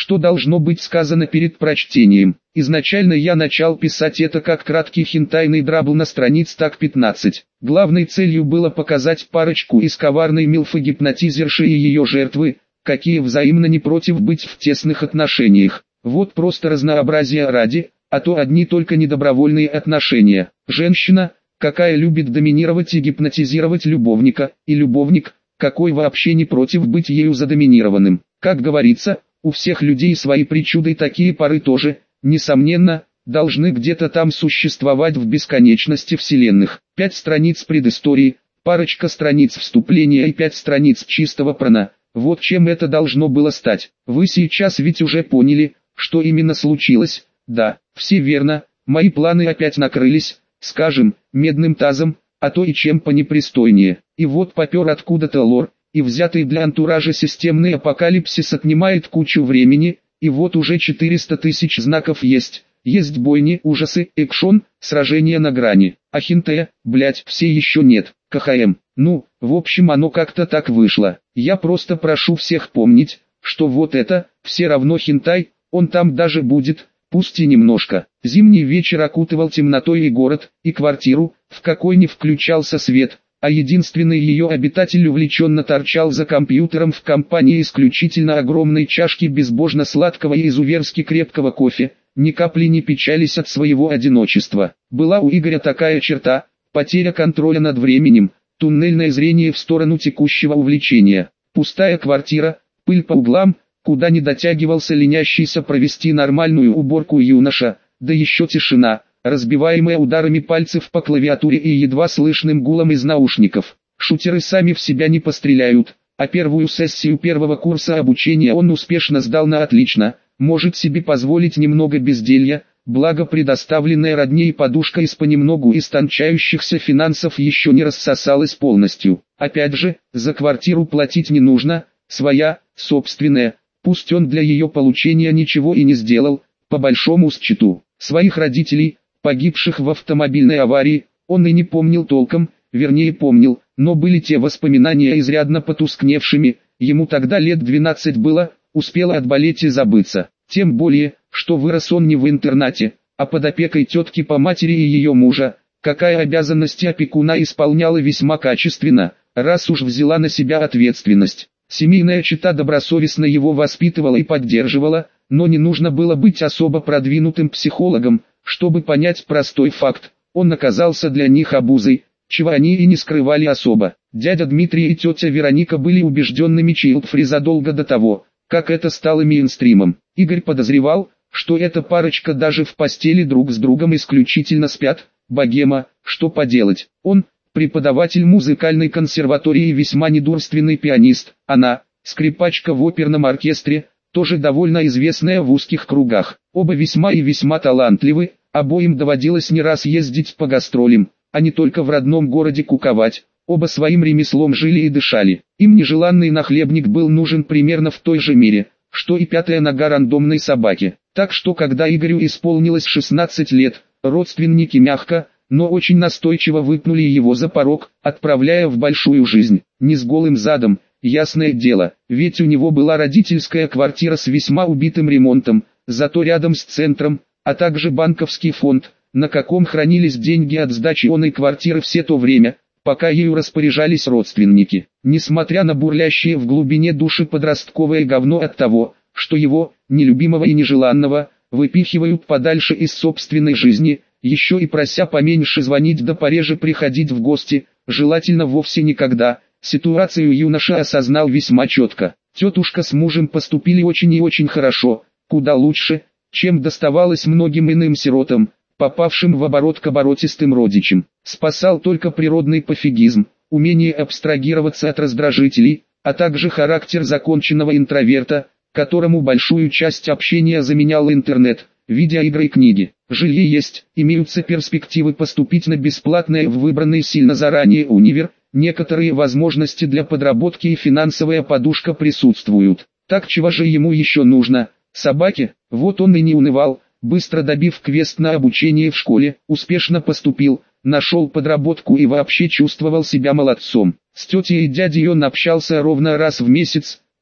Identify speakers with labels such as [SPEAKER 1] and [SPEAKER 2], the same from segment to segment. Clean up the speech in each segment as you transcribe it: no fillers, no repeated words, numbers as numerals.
[SPEAKER 1] что должно быть сказано перед прочтением. Изначально я начал писать это как краткий хентайный драбл на страниц так 15. Главной целью было показать парочку из коварной милфы-гипнотизерши и ее жертвы, какие взаимно не против быть в тесных отношениях. Вот просто разнообразие ради, а то одни только недобровольные отношения. Женщина, какая любит доминировать и гипнотизировать любовника, и любовник, какой вообще не против быть ею задоминированным. Как говорится, у всех людей свои причуды, такие поры тоже, несомненно, должны где-то там существовать в бесконечности вселенных. 5 страниц предыстории, парочка страниц вступления и 5 страниц чистого прана. Вот чем это должно было стать. Вы сейчас ведь уже поняли, что именно случилось. Да, все верно, мои планы опять накрылись, скажем, медным тазом, а то и чем понепристойнее. И вот попер откуда-то лор, и взятый для антуража системный апокалипсис отнимает кучу времени, и вот уже 400 тысяч знаков есть. Есть бойни, ужасы, экшон, сражения на грани. А хентай, блять, все еще нет. КХМ. Ну, в общем оно как-то так вышло. Я просто прошу всех помнить, что вот это, все равно хентай, он там даже будет, пусть и немножко. Зимний вечер окутывал темнотой и город, и квартиру, в какой не включался свет, а единственный ее обитатель увлеченно торчал за компьютером в компании исключительно огромной чашки безбожно сладкого и изуверски крепкого кофе, ни капли не печались от своего одиночества. Была у Игоря такая черта, потеря контроля над временем, туннельное зрение в сторону текущего увлечения. Пустая квартира, пыль по углам, куда не дотягивался ленящийся провести нормальную уборку юноша, да еще тишина, разбиваемая ударами пальцев по клавиатуре и едва слышным гулом из наушников. Шутеры сами в себя не постреляют, а первую сессию первого курса обучения он успешно сдал на отлично, может себе позволить немного безделья, благо предоставленная родней подушка из понемногу истончающихся финансов еще не рассосалась полностью. Опять же, за квартиру платить не нужно, своя, собственная, пусть он для ее получения ничего и не сделал, по большому счету. Своих родителей, погибших в автомобильной аварии, он и не помнил толком, вернее помнил, но были те воспоминания изрядно потускневшими, ему тогда лет 12 было, успело отболеть и забыться. Тем более, что вырос он не в интернате, а под опекой тетки по матери и ее мужа, какая обязанности опекуна исполняла весьма качественно, раз уж взяла на себя ответственность. Семейная чета добросовестно его воспитывала и поддерживала, но не нужно было быть особо продвинутым психологом, чтобы понять простой факт, он оказался для них обузой, чего они и не скрывали особо. Дядя Дмитрий и тетя Вероника были убежденными чайлдфри задолго до того, как это стало мейнстримом. Игорь подозревал, что эта парочка даже в постели друг с другом исключительно спят, богема, что поделать. Он, преподаватель музыкальной консерватории и весьма недурственный пианист, она, скрипачка в оперном оркестре, тоже довольно известная в узких кругах. Оба весьма и весьма талантливы, обоим доводилось не раз ездить по гастролям, а не только в родном городе куковать. Оба своим ремеслом жили и дышали. Им нежеланный нахлебник был нужен примерно в той же мере, что и пятая нога рандомной собаки. Так что когда Игорю исполнилось 16 лет, родственники мягко, но очень настойчиво выпнули его за порог, отправляя в большую жизнь. Не с голым задом, ясное дело, ведь у него была родительская квартира с весьма убитым ремонтом, зато рядом с центром, а также банковский фонд, на каком хранились деньги от сдачи оной квартиры все то время, пока ею распоряжались родственники. Несмотря на бурлящее в глубине души подростковое говно от того, что его, нелюбимого и нежеланного, выпихивают подальше из собственной жизни, еще и прося поменьше звонить да пореже приходить в гости, желательно вовсе никогда, ситуацию юноша осознал весьма четко. Тетушка с мужем поступили очень и очень хорошо, куда лучше, чем доставалось многим иным сиротам, попавшим в оборот к оборотистым родичам. Спасал только природный пофигизм, умение абстрагироваться от раздражителей, а также характер законченного интроверта, которому большую часть общения заменял интернет, видеоигры и книги. Жилье есть, имеются перспективы поступить на бесплатное в выбранный сильно заранее универ, некоторые возможности для подработки и финансовая подушка присутствуют. Так чего же ему еще нужно? Собаки? Вот он и не унывал, быстро добив квест на обучение в школе, успешно поступил, нашел подработку и вообще чувствовал себя молодцом. С тетей и дядей он общался ровно раз в месяц,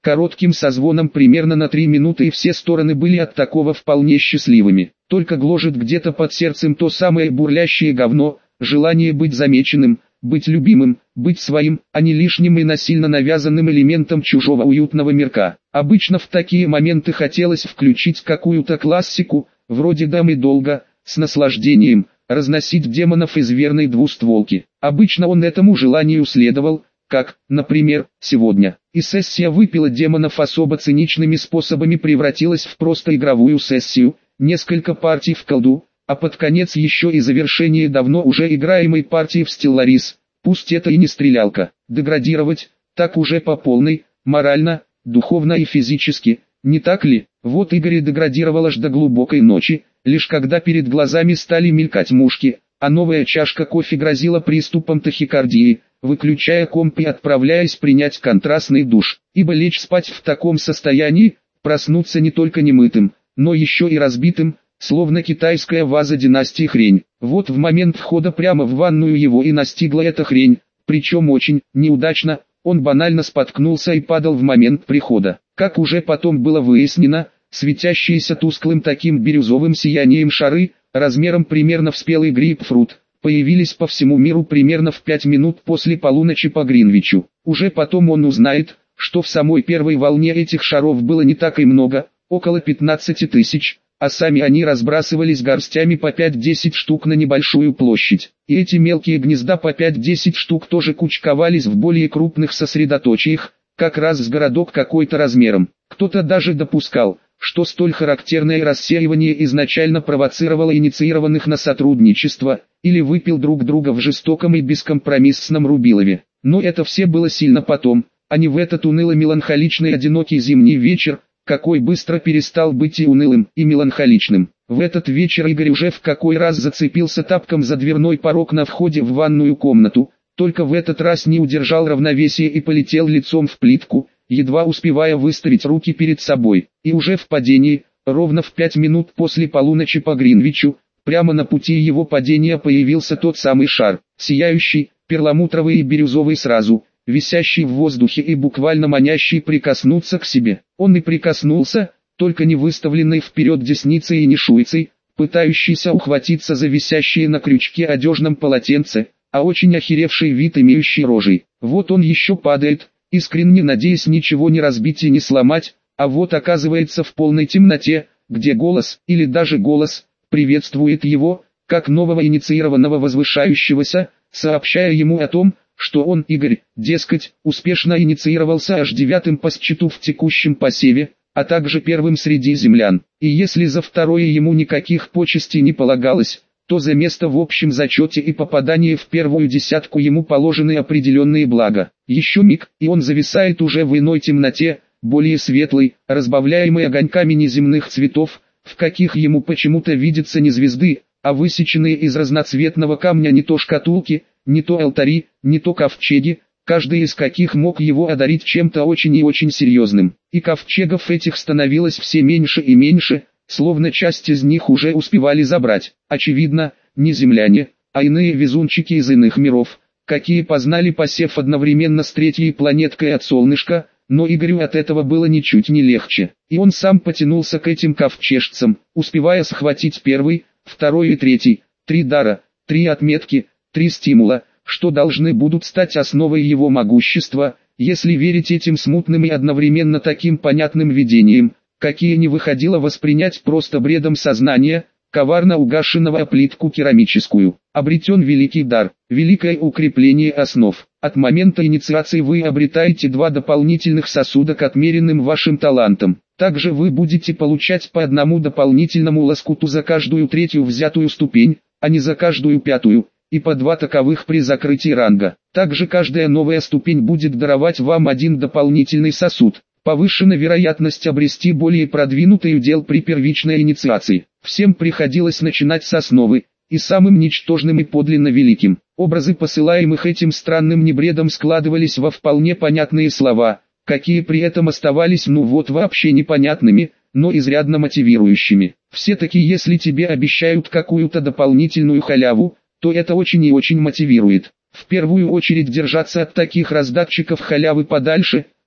[SPEAKER 1] коротким созвоном примерно на 3 минуты, и все стороны были от такого вполне счастливыми. Только гложет где-то под сердцем то самое бурлящее говно, желание быть замеченным, быть любимым, быть своим, а не лишним и насильно навязанным элементом чужого уютного мирка. Обычно в такие моменты хотелось включить какую-то классику, вроде «Дамы долго», с наслаждением, разносить демонов из верной двустволки. Обычно он этому желанию следовал, как, например, сегодня. И сессия выпила демонов особо циничными способами превратилась в просто игровую сессию, несколько партий в колду, а под конец еще и завершение давно уже играемой партии в Stellaris. Пусть это и не стрелялка. Деградировать, так уже по полной, морально, духовно и физически, не так ли? Вот Игорь деградировал аж до глубокой ночи, лишь когда перед глазами стали мелькать мушки, а новая чашка кофе грозила приступом тахикардии, выключая комп и отправляясь принять контрастный душ, ибо лечь спать в таком состоянии, проснуться не только немытым, но еще и разбитым, словно китайская ваза династии хрень. Вот в момент входа прямо в ванную его и настигла эта хрень, причем очень неудачно, он банально споткнулся и падал в момент прихода. Как уже потом было выяснено, светящиеся тусклым таким бирюзовым сиянием шары, размером примерно в спелый грейпфрут, появились по всему миру примерно в 5 минут после полуночи по Гринвичу. Уже потом он узнает, что в самой первой волне этих шаров было не так и много, около 15 тысяч, а сами они разбрасывались горстями по 5-10 штук на небольшую площадь. И эти мелкие гнезда по 5-10 штук тоже кучковались в более крупных сосредоточиях, как раз с городок какой-то размером. Кто-то даже допускал, что столь характерное рассеивание изначально провоцировало инициированных на сотрудничество, или выпил друг друга в жестоком и бескомпромиссном Рубилове. Но это все было сильно потом, а не в этот уныло-меланхоличный одинокий зимний вечер, какой быстро перестал быть и унылым, и меланхоличным. В этот вечер Игорь уже в какой раз зацепился тапком за дверной порог на входе в ванную комнату, только в этот раз не удержал равновесия и полетел лицом в плитку, едва успевая выставить руки перед собой. И уже в падении, ровно в 5 минут после полуночи по Гринвичу, прямо на пути его падения появился тот самый шар, сияющий, перламутровый и бирюзовый сразу, висящий в воздухе и буквально манящий прикоснуться к себе. Он и прикоснулся, только не выставленной вперед десницей и не шуйцей, пытающийся ухватиться за висящие на крючке одежном полотенце, а очень охеревший вид имеющий рожей. Вот он еще падает, искренне надеясь ничего не разбить и не сломать, а вот оказывается в полной темноте, где голос, или даже голос, приветствует его, как нового инициированного возвышающегося, сообщая ему о том, что он, Игорь, дескать, успешно инициировался аж 9-м по счету в текущем посеве, а также первым среди землян. И если за второе ему никаких почестей не полагалось, то за место в общем зачете и попадание в первую десятку ему положены определенные блага. Еще миг, и он зависает уже в иной темноте, более светлой, разбавляемой огоньками неземных цветов, в каких ему почему-то видятся не звезды, а высеченные из разноцветного камня не то шкатулки, не то алтари, не то ковчеги, каждый из каких мог его одарить чем-то очень и очень серьезным. И ковчегов этих становилось все меньше и меньше, словно часть из них уже успевали забрать. Очевидно, не земляне, а иные везунчики из иных миров, какие познали посев одновременно с третьей планеткой от солнышка, но Игорю от этого было ничуть не легче. И он сам потянулся к этим ковчежцам, успевая схватить первый, второй и третий, 3 дара, 3 отметки, 3 стимула, что должны будут стать основой его могущества, если верить этим смутным и одновременно таким понятным видениям, какие не выходило воспринять просто бредом сознания, коварно угашенного о плитку керамическую. Обретен великий дар, великое укрепление основ. От момента инициации вы обретаете 2 дополнительных сосуда к отмеренным вашим талантам. Также вы будете получать по одному дополнительному лоскуту за каждую 3-ю взятую ступень, а не за каждую 5-ю, и по 2 таковых при закрытии ранга. Также каждая новая ступень будет даровать вам 1 дополнительный сосуд. Повышена вероятность обрести более продвинутый удел при первичной инициации. Всем приходилось начинать с основы, и самым ничтожным и подлинно великим. Образы посылаемых этим странным небредом складывались во вполне понятные слова, какие при этом оставались вообще непонятными, но изрядно мотивирующими. Все-таки если тебе обещают какую-то дополнительную халяву, то это очень и очень мотивирует. В первую очередь держаться от таких раздатчиков халявы подальше,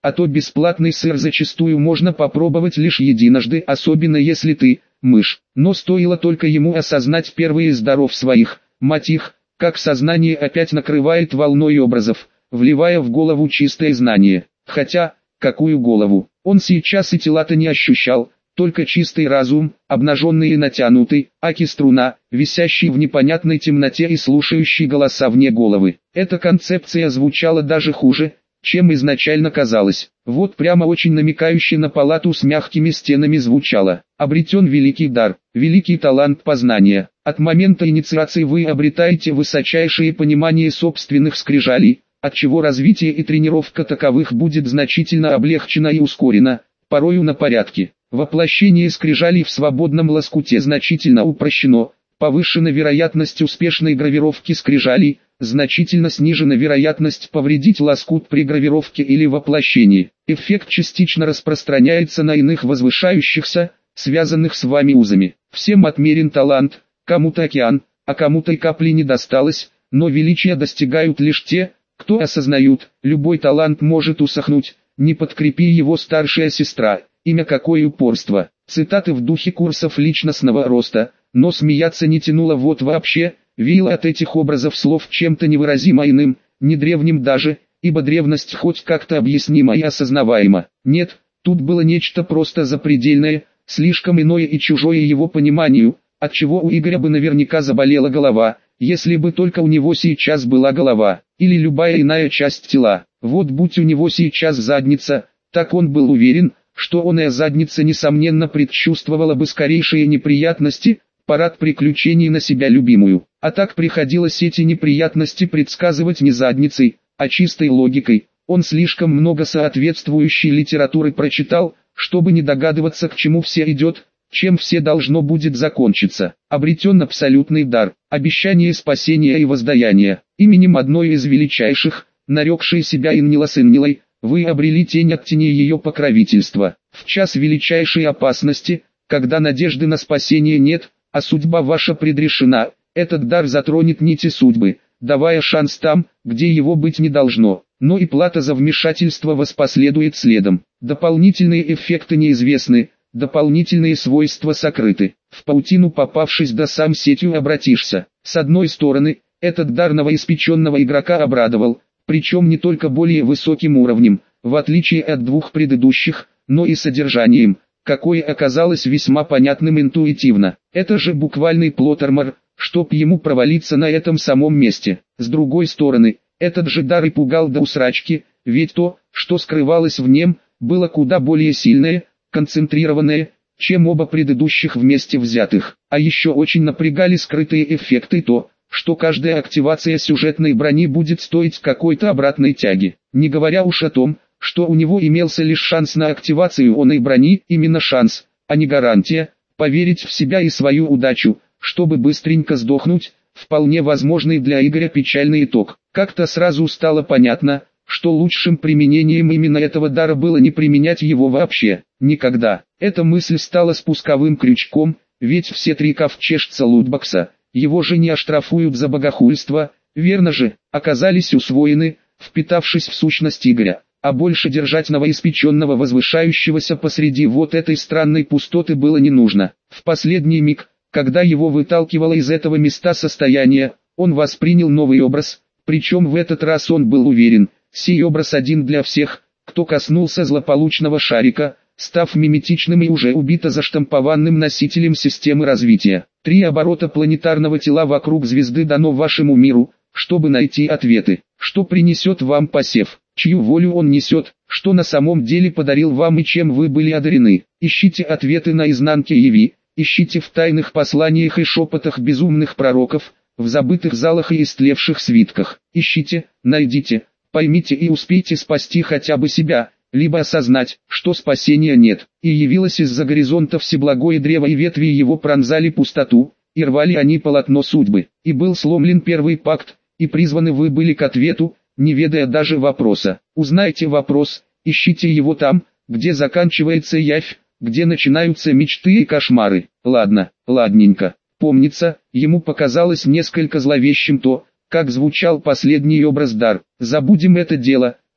[SPEAKER 1] а то бесплатный сыр зачастую можно попробовать лишь единожды, особенно если ты мышь. Но стоило только ему осознать первые из даров своих, мать их, как сознание опять накрывает волной образов, вливая в голову чистое знание. Хотя, какую голову? Он сейчас и тела-то не ощущал, только чистый разум, обнаженный и натянутый, аки струна, висящий в непонятной темноте и слушающий голоса вне головы. Эта концепция звучала даже хуже, чем изначально казалось. Вот прямо очень намекающе на палату с мягкими стенами звучало. Обретен великий дар, великий талант познания. От момента инициации вы обретаете высочайшее понимание собственных скрижалей, отчего развитие и тренировка таковых будет значительно облегчена и ускорена, порою на порядке. Воплощение скрижалей в свободном лоскуте значительно упрощено, повышена вероятность успешной гравировки скрижалей, значительно снижена вероятность повредить лоскут при гравировке или воплощении. Эффект частично распространяется на иных возвышающихся, связанных с вами узами. Всем отмерен талант, кому-то океан, а кому-то и капли не досталось, но величия достигают лишь те, кто осознают, любой талант может усохнуть, не подкрепи его старшая сестра. Имя какое упорство. Цитаты в духе курсов личностного роста, но смеяться не тянуло вот вообще, веяло от этих образов слов чем-то невыразимо иным, не древним даже, ибо древность хоть как-то объяснима и осознаваема. Нет, тут было нечто просто запредельное, слишком иное и чужое его пониманию, отчего у Игоря бы наверняка заболела голова, если бы только у него сейчас была голова, или любая иная часть тела. Вот будь у него сейчас задница, так он был уверен, что оная задница несомненно предчувствовала бы скорейшие неприятности, парад приключений на себя любимую. А так приходилось эти неприятности предсказывать не задницей, а чистой логикой. Он слишком много соответствующей литературы прочитал, чтобы не догадываться, к чему все идет, чем все должно будет закончиться. Обретен абсолютный дар, обещание спасения и воздаяния. Именем одной из величайших, нарекшей себя Иннила-Сыннилой, вы обрели тень от тени ее покровительства. В час величайшей опасности, когда надежды на спасение нет, а судьба ваша предрешена, этот дар затронет нити судьбы, давая шанс там, где его быть не должно. Но и плата за вмешательство воспоследует следом. Дополнительные эффекты неизвестны, дополнительные свойства сокрыты. В паутину попавшись, да сам сетью обратишься. С одной стороны, этот дар новоиспеченного игрока обрадовал, причем не только более высоким уровнем, в отличие от двух предыдущих, но и содержанием, какое оказалось весьма понятным интуитивно. Это же буквальный плоттермор, чтоб ему провалиться на этом самом месте. С другой стороны, этот же дар и пугал до усрачки, ведь то, что скрывалось в нем, было куда более сильное, концентрированное, чем оба предыдущих вместе взятых. А еще очень напрягали скрытые эффекты то, что каждая активация сюжетной брони будет стоить какой-то обратной тяги. Не говоря уж о том, что у него имелся лишь шанс на активацию оной брони, именно шанс, а не гарантия, поверить в себя и свою удачу, чтобы быстренько сдохнуть, вполне возможный для Игоря печальный итог. Как-то сразу стало понятно, что лучшим применением именно этого дара было не применять его вообще, никогда. Эта мысль стала спусковым крючком, ведь все три ковчежца лутбокса, его же не оштрафуют за богохульство, верно же, оказались усвоены, впитавшись в сущность Игоря, а больше держать новоиспеченного возвышающегося посреди вот этой странной пустоты было не нужно. В последний миг, когда его выталкивало из этого места состояния, он воспринял новый образ, причем в этот раз он был уверен, сей образ один для всех, кто коснулся злополучного шарика, став миметичным и уже убито заштампованным носителем системы развития. 3 оборота планетарного тела вокруг звезды дано вашему миру, чтобы найти ответы, что принесет вам посев, чью волю он несет, что на самом деле подарил вам и чем вы были одарены. Ищите ответы на изнанке Яви, ищите в тайных посланиях и шепотах безумных пророков, в забытых залах и истлевших свитках. Ищите, найдите, поймите и успейте спасти хотя бы себя, либо осознать, что спасения нет. И явилось из-за горизонта всеблагое древо, и ветви его пронзали пустоту, и рвали они полотно судьбы. И был сломлен первый пакт, и призваны вы были к ответу, не ведая даже вопроса. Узнайте вопрос, ищите его там, где заканчивается явь, где начинаются мечты и кошмары. Ладно, ладненько. Помнится, ему показалось несколько зловещим то, как звучал последний образ дар. Забудем это дело,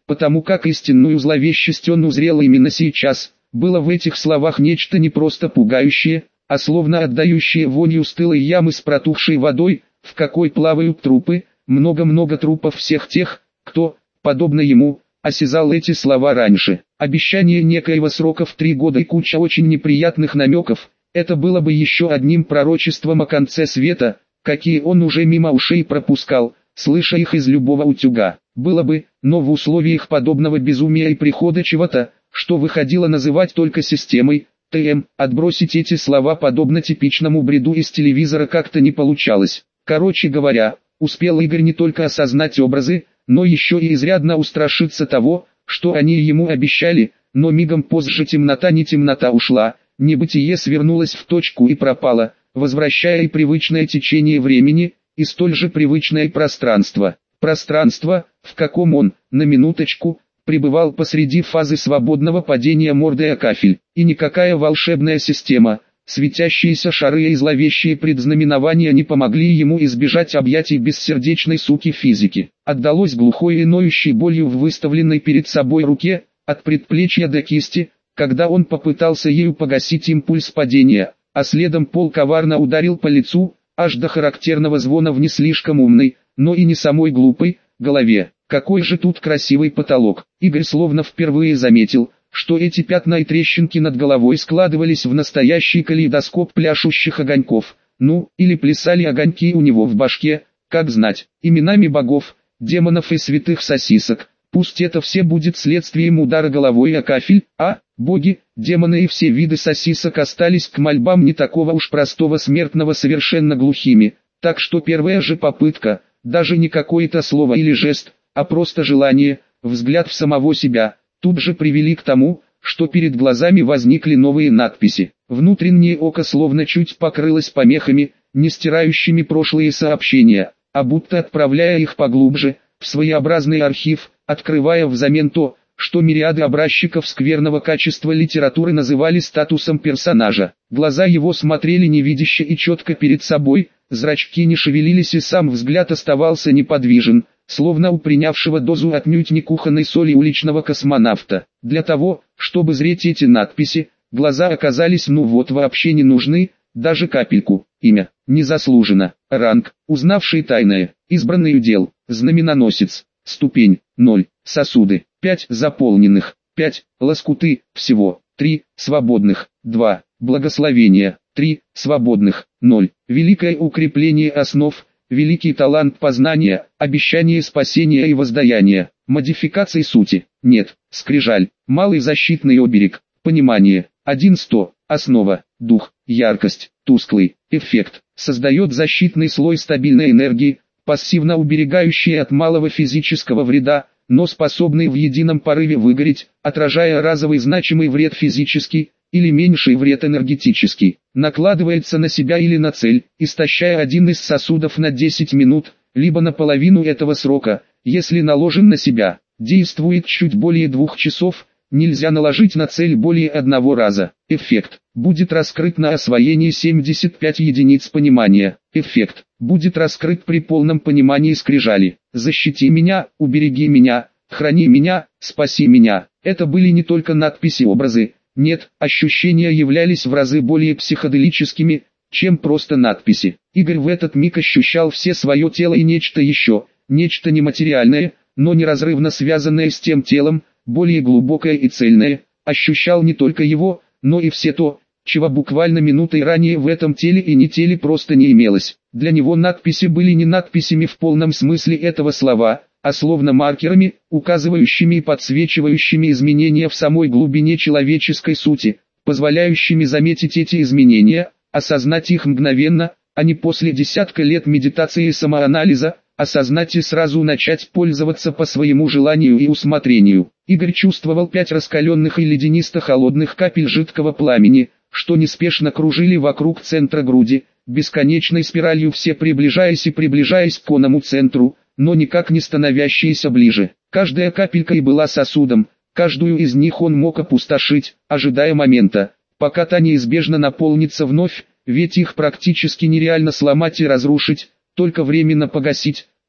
[SPEAKER 1] потому как истинную зловещесть он узрел именно сейчас. Было в этих словах нечто не просто пугающее, а словно отдающее вонью стылой ямы с протухшей водой, в какой плавают трупы, много-много трупов всех тех, кто, подобно ему, осязал эти слова раньше. Обещание некоего срока в 3 года и куча очень неприятных намеков, это было бы еще одним пророчеством о конце света, какие он уже мимо ушей пропускал, слыша их из любого утюга. Было бы, но в условиях подобного безумия и прихода чего-то, что выходило называть только системой, ТМ, отбросить эти слова подобно типичному бреду из телевизора как-то не получалось. Короче говоря, успел Игорь не только осознать образы, но еще и изрядно устрашиться того, что они ему обещали, но мигом позже темнота не темнота ушла, небытие свернулось в точку и пропало, возвращая и привычное течение времени, и столь же привычное пространство. Пространство, в каком он, на минуточку, пребывал посреди фазы свободного падения мордой о кафель, и никакая волшебная система, светящиеся шары и зловещие предзнаменования не помогли ему избежать объятий бессердечной суки физики. Отдалось глухой и ноющей болью в выставленной перед собой руке, от предплечья до кисти, когда он попытался ею погасить импульс падения, а следом пол коварно ударил по лицу, аж до характерного звона в не слишком умной, но и не самой глупой, голове. Какой же тут красивый потолок. Игорь словно впервые заметил, что эти пятна и трещинки над головой складывались в настоящий калейдоскоп пляшущих огоньков. Ну, или плясали огоньки у него в башке, как знать, именами богов, демонов и святых сосисок. Пусть это все будет следствием удара головой о кафель, а боги, демоны и все виды сосисок остались к мольбам не такого уж простого смертного совершенно глухими. Так что первая же попытка, даже не какое-то слово или жест, а просто желание, взгляд в самого себя, тут же привели к тому, что перед глазами возникли новые надписи. Внутреннее око словно чуть покрылось помехами, не стирающими прошлые сообщения, а будто отправляя их поглубже, в своеобразный архив, открывая взамен то, что мириады образчиков скверного качества литературы называли статусом персонажа. Глаза его смотрели невидяще и четко перед собой, зрачки не шевелились и сам взгляд оставался неподвижен, словно у принявшего дозу отнюдь не кухонной соли уличного космонавта. Для того, чтобы зреть эти надписи, глаза оказались ну вот вообще не нужны, даже капельку. Имя, незаслуженно, ранг, узнавший тайное, избранный удел, знаменоносец, ступень, 0, сосуды, 5 заполненных, 5, лоскуты, всего, 3, свободных, 2, благословения, 3, свободных, 0, великое укрепление основ, великий талант познания, обещание спасения и воздаяния, модификаций сути, нет, скрижаль, малый защитный оберег, понимание, 1-100, основа, дух, яркость, тусклый, эффект, создает защитный слой стабильной энергии, пассивно уберегающий от малого физического вреда, но способный в едином порыве выгореть, отражая разовый значимый вред физический, или меньший вред энергетический, накладывается на себя или на цель, истощая один из сосудов на 10 минут, либо на половину этого срока, если наложен на себя, действует чуть более 2 часов, нельзя наложить на цель более одного раза. Эффект будет раскрыт на освоении 75 единиц понимания. Эффект будет раскрыт при полном понимании скрижали. Защити меня, убереги меня, храни меня, спаси меня. Это были не только надписи-образы. Нет, ощущения являлись в разы более психоделическими, чем просто надписи. Игорь в этот миг ощущал все свое тело и нечто еще, нечто нематериальное, но неразрывно связанное с тем телом, более глубокое и цельное, ощущал не только его, но и все то, чего буквально минутой ранее в этом теле и не теле просто не имелось. Для него надписи были не надписями в полном смысле этого слова, а словно маркерами, указывающими и подсвечивающими изменения в самой глубине человеческой сути, позволяющими заметить эти изменения, осознать их мгновенно, а не после десятка лет медитации и самоанализа, осознать и сразу начать пользоваться по своему желанию и усмотрению. Игорь чувствовал 5 раскаленных и леденисто-холодных капель жидкого пламени, что неспешно кружили вокруг центра груди, бесконечной спиралью все приближаясь и приближаясь к оному центру, но никак не становящиеся ближе. Каждая капелька и была сосудом, каждую из них он мог опустошить, ожидая момента, пока та неизбежно наполнится вновь, ведь их практически нереально сломать и разрушить, только временно погасить,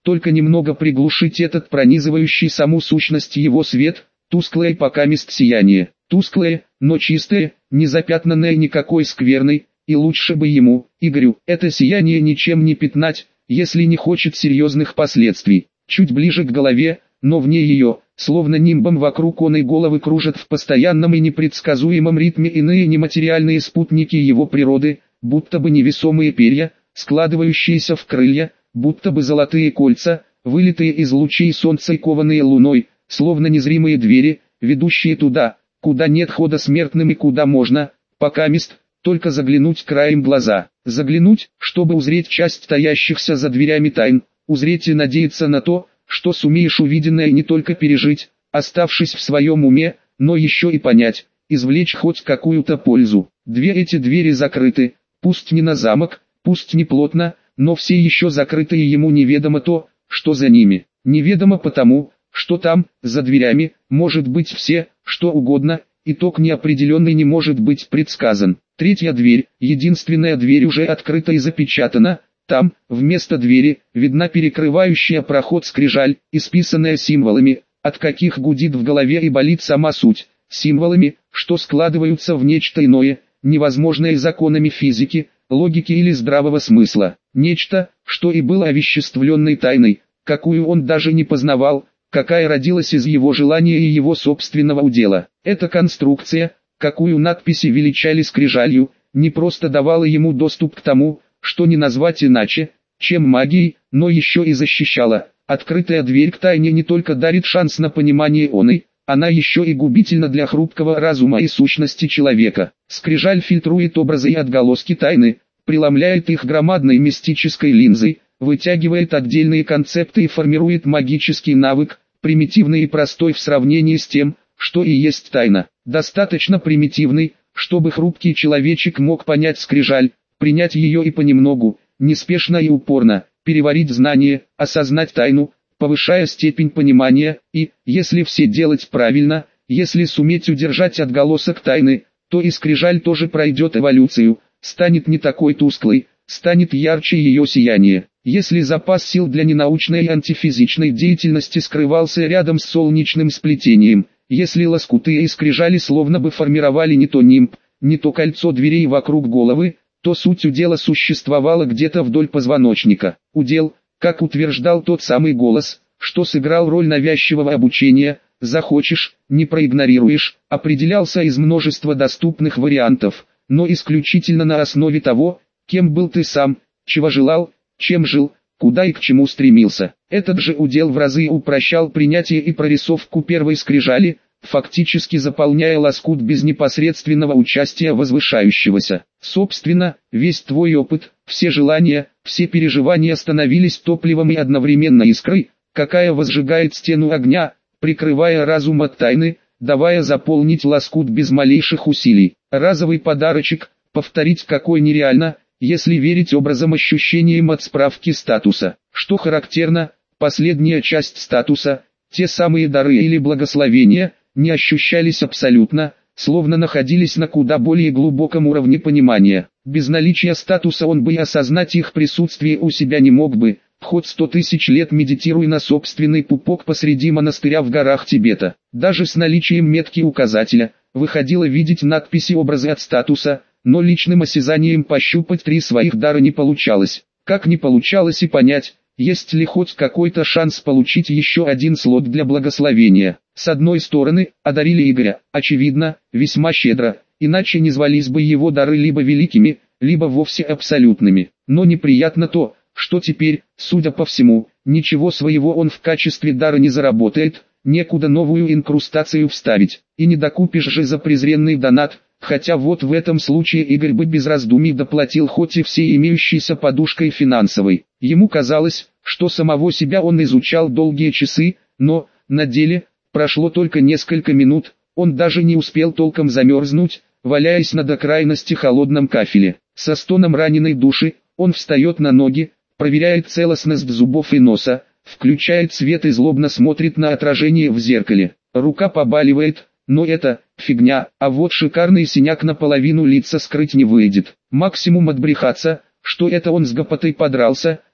[SPEAKER 1] только немного приглушить этот пронизывающий саму сущность его свет, тусклое покамест сияние, тусклое, но чистое, не запятнанное никакой скверной, и лучше бы ему, Игорю, это сияние ничем не пятнать, если не хочет серьезных последствий. Чуть ближе к голове, но вне ее, словно нимбом вокруг оной головы кружат в постоянном и непредсказуемом ритме иные нематериальные спутники его природы, будто бы невесомые перья, складывающиеся в крылья, будто бы золотые кольца, вылитые из лучей солнца и кованые луной, словно незримые двери, ведущие туда, куда нет хода смертным и куда можно, покамест, только заглянуть краем глаза. Заглянуть, чтобы узреть часть таящихся за дверями тайн, узреть и надеяться на то, что сумеешь увиденное не только пережить, оставшись в своем уме, но еще и понять, извлечь хоть какую-то пользу. Эти двери закрыты, пусть не на замок, пусть не плотно, но все еще закрыты, и ему неведомо то, что за ними. Неведомо потому, что там, за дверями, может быть все, что угодно, итог неопределенный не может быть предсказан. Третья дверь, единственная дверь уже открыта и запечатана. Там, вместо двери, видна перекрывающая проход скрижаль, исписанная символами, от каких гудит в голове и болит сама суть. Символами, что складываются в нечто иное, невозможное законами физики, логики или здравого смысла. Нечто, что и было овеществленной тайной, какую он даже не познавал, какая родилась из его желания и его собственного удела. Эта конструкция, какую надписи величали скрижалью, не просто давала ему доступ к тому, что не назвать иначе, чем магией, но еще и защищала. Открытая дверь к тайне не только дарит шанс на понимание оной, она еще и губительна для хрупкого разума и сущности человека. Скрижаль фильтрует образы и отголоски тайны, преломляет их громадной мистической линзой, вытягивает отдельные концепты и формирует магический навык, примитивный и простой в сравнении с тем, что и есть тайна. Достаточно примитивный, чтобы хрупкий человечек мог понять скрижаль, принять ее и понемногу, неспешно и упорно, переварить знание, осознать тайну, повышая степень понимания, и, если все делать правильно, если суметь удержать отголосок тайны, то и скрижаль тоже пройдет эволюцию, станет не такой тусклой, станет ярче ее сияние. Если запас сил для ненаучной и антифизичной деятельности скрывался рядом с солнечным сплетением, если лоскуты и скрижали словно бы формировали не то нимб, не то кольцо дверей вокруг головы, то суть удела существовала где-то вдоль позвоночника. Удел, как утверждал тот самый голос, что сыграл роль навязчивого обучения, захочешь, не проигнорируешь, определялся из множества доступных вариантов, но исключительно на основе того, кем был ты сам, чего желал, чем жил, куда и к чему стремился. Этот же удел в разы упрощал принятие и прорисовку первой скрижали, фактически заполняя лоскут без непосредственного участия возвышающегося. Собственно, весь твой опыт, все желания, все переживания становились топливом и одновременно искрой, какая возжигает стену огня, прикрывая разум от тайны, давая заполнить лоскут без малейших усилий. Разовый подарочек, повторить какой нереально, если верить образом ощущениям от справки статуса. Что характерно, последняя часть статуса, те самые дары или благословения, не ощущались абсолютно, словно находились на куда более глубоком уровне понимания. Без наличия статуса он бы и осознать их присутствие у себя не мог бы, хоть 100 тысяч лет медитируя на собственный пупок посреди монастыря в горах Тибета. Даже с наличием метки указателя, выходило видеть надписи образы от статуса, но личным осязанием пощупать три своих дара не получалось. Как не получалось и понять, есть ли хоть какой-то шанс получить еще один слот для благословения. С одной стороны, одарили Игоря, очевидно, весьма щедро, иначе не звались бы его дары либо великими, либо вовсе абсолютными. Но неприятно то, что теперь, судя по всему, ничего своего он в качестве дара не заработает, некуда новую инкрустацию вставить, и не докупишь же за презренный донат. Хотя вот в этом случае Игорь бы без раздумий доплатил хоть и всей имеющейся подушкой финансовой. Ему казалось, что самого себя он изучал долгие часы, но, на деле, прошло только несколько минут, он даже не успел толком замерзнуть, валяясь на до крайности холодном кафеле. Со стоном раненой души, он встает на ноги, проверяет целостность зубов и носа, включает свет и злобно смотрит на отражение в зеркале. Рука побаливает, но это фигня, а вот шикарный синяк наполовину лица скрыть не выйдет. Максимум отбрехаться, что это он с гопотой подрался,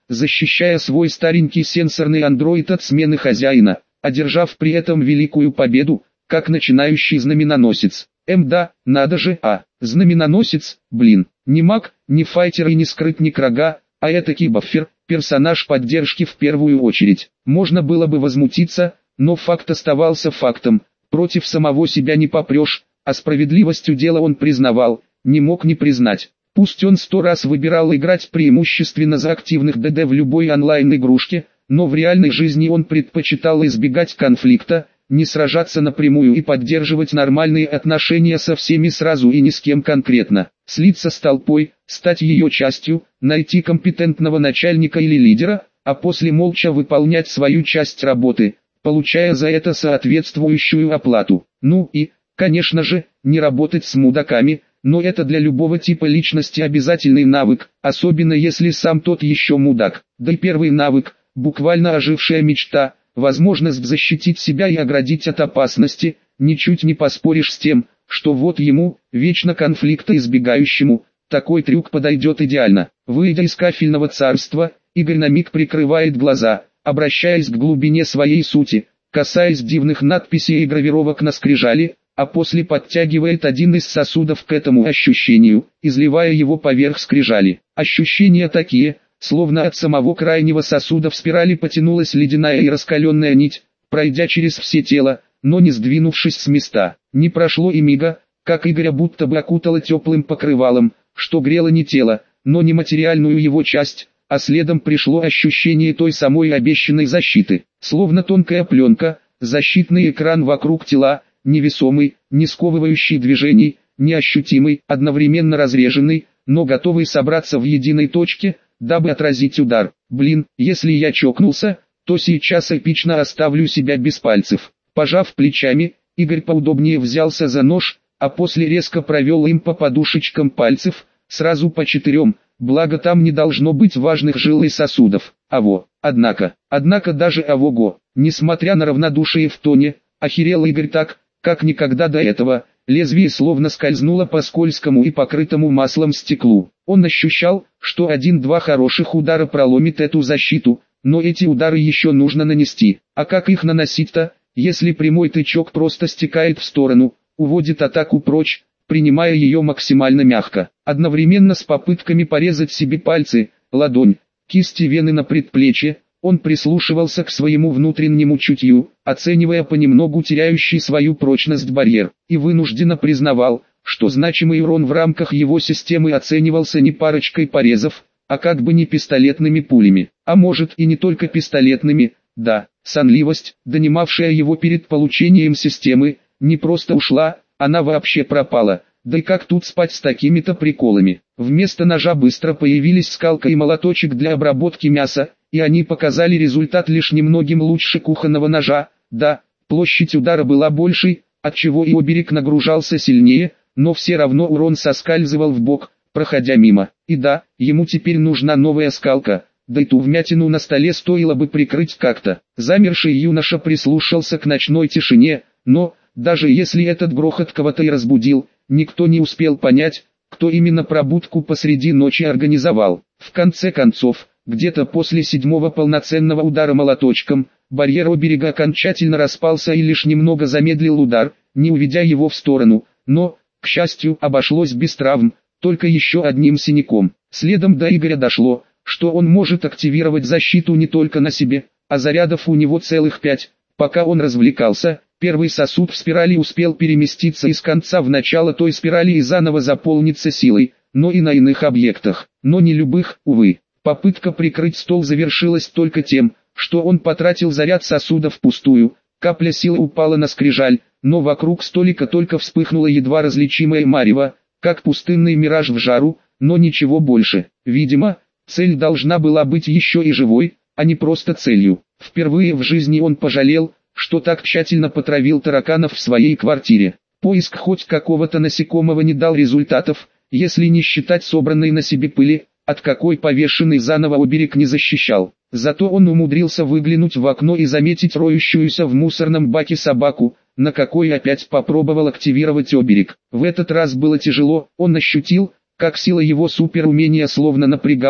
[SPEAKER 1] защищая свой старенький сенсорный андроид от смены хозяина, одержав при этом великую победу, как начинающий знаменоносец. Да, надо же, знаменоносец, блин, не маг, не файтер и не скрытник рога, а этакий баффер, персонаж поддержки в первую очередь. Можно было бы возмутиться, но факт оставался фактом, против самого себя не попрешь, а справедливостью дела он признавал, не мог не признать. Пусть он 100 раз выбирал играть преимущественно за активных ДД в любой онлайн-игрушке, но в реальной жизни он предпочитал избегать конфликта, не сражаться напрямую и поддерживать нормальные отношения со всеми сразу и ни с кем конкретно. Слиться с толпой, стать ее частью, найти компетентного начальника или лидера, а после молча выполнять свою часть работы, получая за это соответствующую оплату. Ну и, конечно же, не работать с мудаками, но это для любого типа личности обязательный навык, особенно если сам тот еще мудак. Да и первый навык, буквально ожившая мечта, возможность защитить себя и оградить от опасности, ничуть не поспоришь с тем, что вот ему, вечно конфликта избегающему, такой трюк подойдет идеально. Выйдя из кафельного царства, Игорь на миг прикрывает глаза, обращаясь к глубине своей сути, касаясь дивных надписей и гравировок на скрижали, а после подтягивает один из сосудов к этому ощущению, изливая его поверх скрижали. Ощущения такие, словно от самого крайнего сосуда в спирали потянулась ледяная и раскаленная нить, пройдя через все тело, но не сдвинувшись с места. Не прошло и мига, как Игоря будто бы окутало теплым покрывалом, что грело не тело, но не материальную его часть, а следом пришло ощущение той самой обещанной защиты. Словно тонкая пленка, защитный экран вокруг тела, невесомый, не сковывающий движений, неощутимый, одновременно разреженный, но готовый собраться в единой точке, дабы отразить удар. Блин, если я чокнулся, то сейчас эпично оставлю себя без пальцев. Пожав плечами, Игорь поудобнее взялся за нож, а после резко провел им по подушечкам пальцев, сразу по 4, благо там не должно быть важных жил и сосудов. Однако даже авого, несмотря на равнодушие в тоне, охерел Игорь так, как никогда до этого. Лезвие словно скользнуло по скользкому и покрытому маслом стеклу. Он ощущал, что 1-2 хороших удара проломит эту защиту, но эти удары еще нужно нанести. А как их наносить-то, если прямой тычок просто стекает в сторону, уводит атаку прочь, принимая ее максимально мягко, одновременно с попытками порезать себе пальцы, ладонь, кисти, вены на предплечье. Он прислушивался к своему внутреннему чутью, оценивая понемногу теряющий свою прочность барьер, и вынужденно признавал, что значимый урон в рамках его системы оценивался не парочкой порезов, а как бы не пистолетными пулями, а может и не только пистолетными. Да, сонливость, донимавшая его перед получением системы, не просто ушла, она вообще пропала. Да и как тут спать с такими-то приколами? Вместо ножа быстро появились скалка и молоточек для обработки мяса, и они показали результат лишь немногим лучше кухонного ножа. Да, площадь удара была большей, отчего и оберег нагружался сильнее, но все равно урон соскальзывал в бок, проходя мимо. И да, ему теперь нужна новая скалка, да и ту вмятину на столе стоило бы прикрыть как-то. Замерший юноша прислушался к ночной тишине, но, даже если этот грохот кого-то и разбудил, никто не успел понять, кто именно пробудку посреди ночи организовал. В конце концов, где-то после 7-го полноценного удара молоточком, барьер оберега окончательно распался и лишь немного замедлил удар, не уведя его в сторону, но, к счастью, обошлось без травм, только еще одним синяком. Следом до Игоря дошло, что он может активировать защиту не только на себе, а зарядов у него целых 5. Пока он развлекался, первый сосуд в спирали успел переместиться из конца в начало той спирали и заново заполниться силой, но и на иных объектах, но не любых, увы. Попытка прикрыть стол завершилась только тем, что он потратил заряд сосуда впустую, капля силы упала на скрижаль, но вокруг столика только вспыхнула едва различимая марево, как пустынный мираж в жару, но ничего больше. Видимо, цель должна была быть еще и живой, а не просто целью. Впервые в жизни он пожалел, что так тщательно потравил тараканов в своей квартире. Поиск хоть какого-то насекомого не дал результатов, если не считать собранной на себе пыли, от какой повешенный заново оберег не защищал. Зато он умудрился выглянуть в окно и заметить роющуюся в мусорном баке собаку, на какой опять попробовал активировать оберег. В этот раз было тяжело, он ощутил, как сила его суперумения словно напрягалась,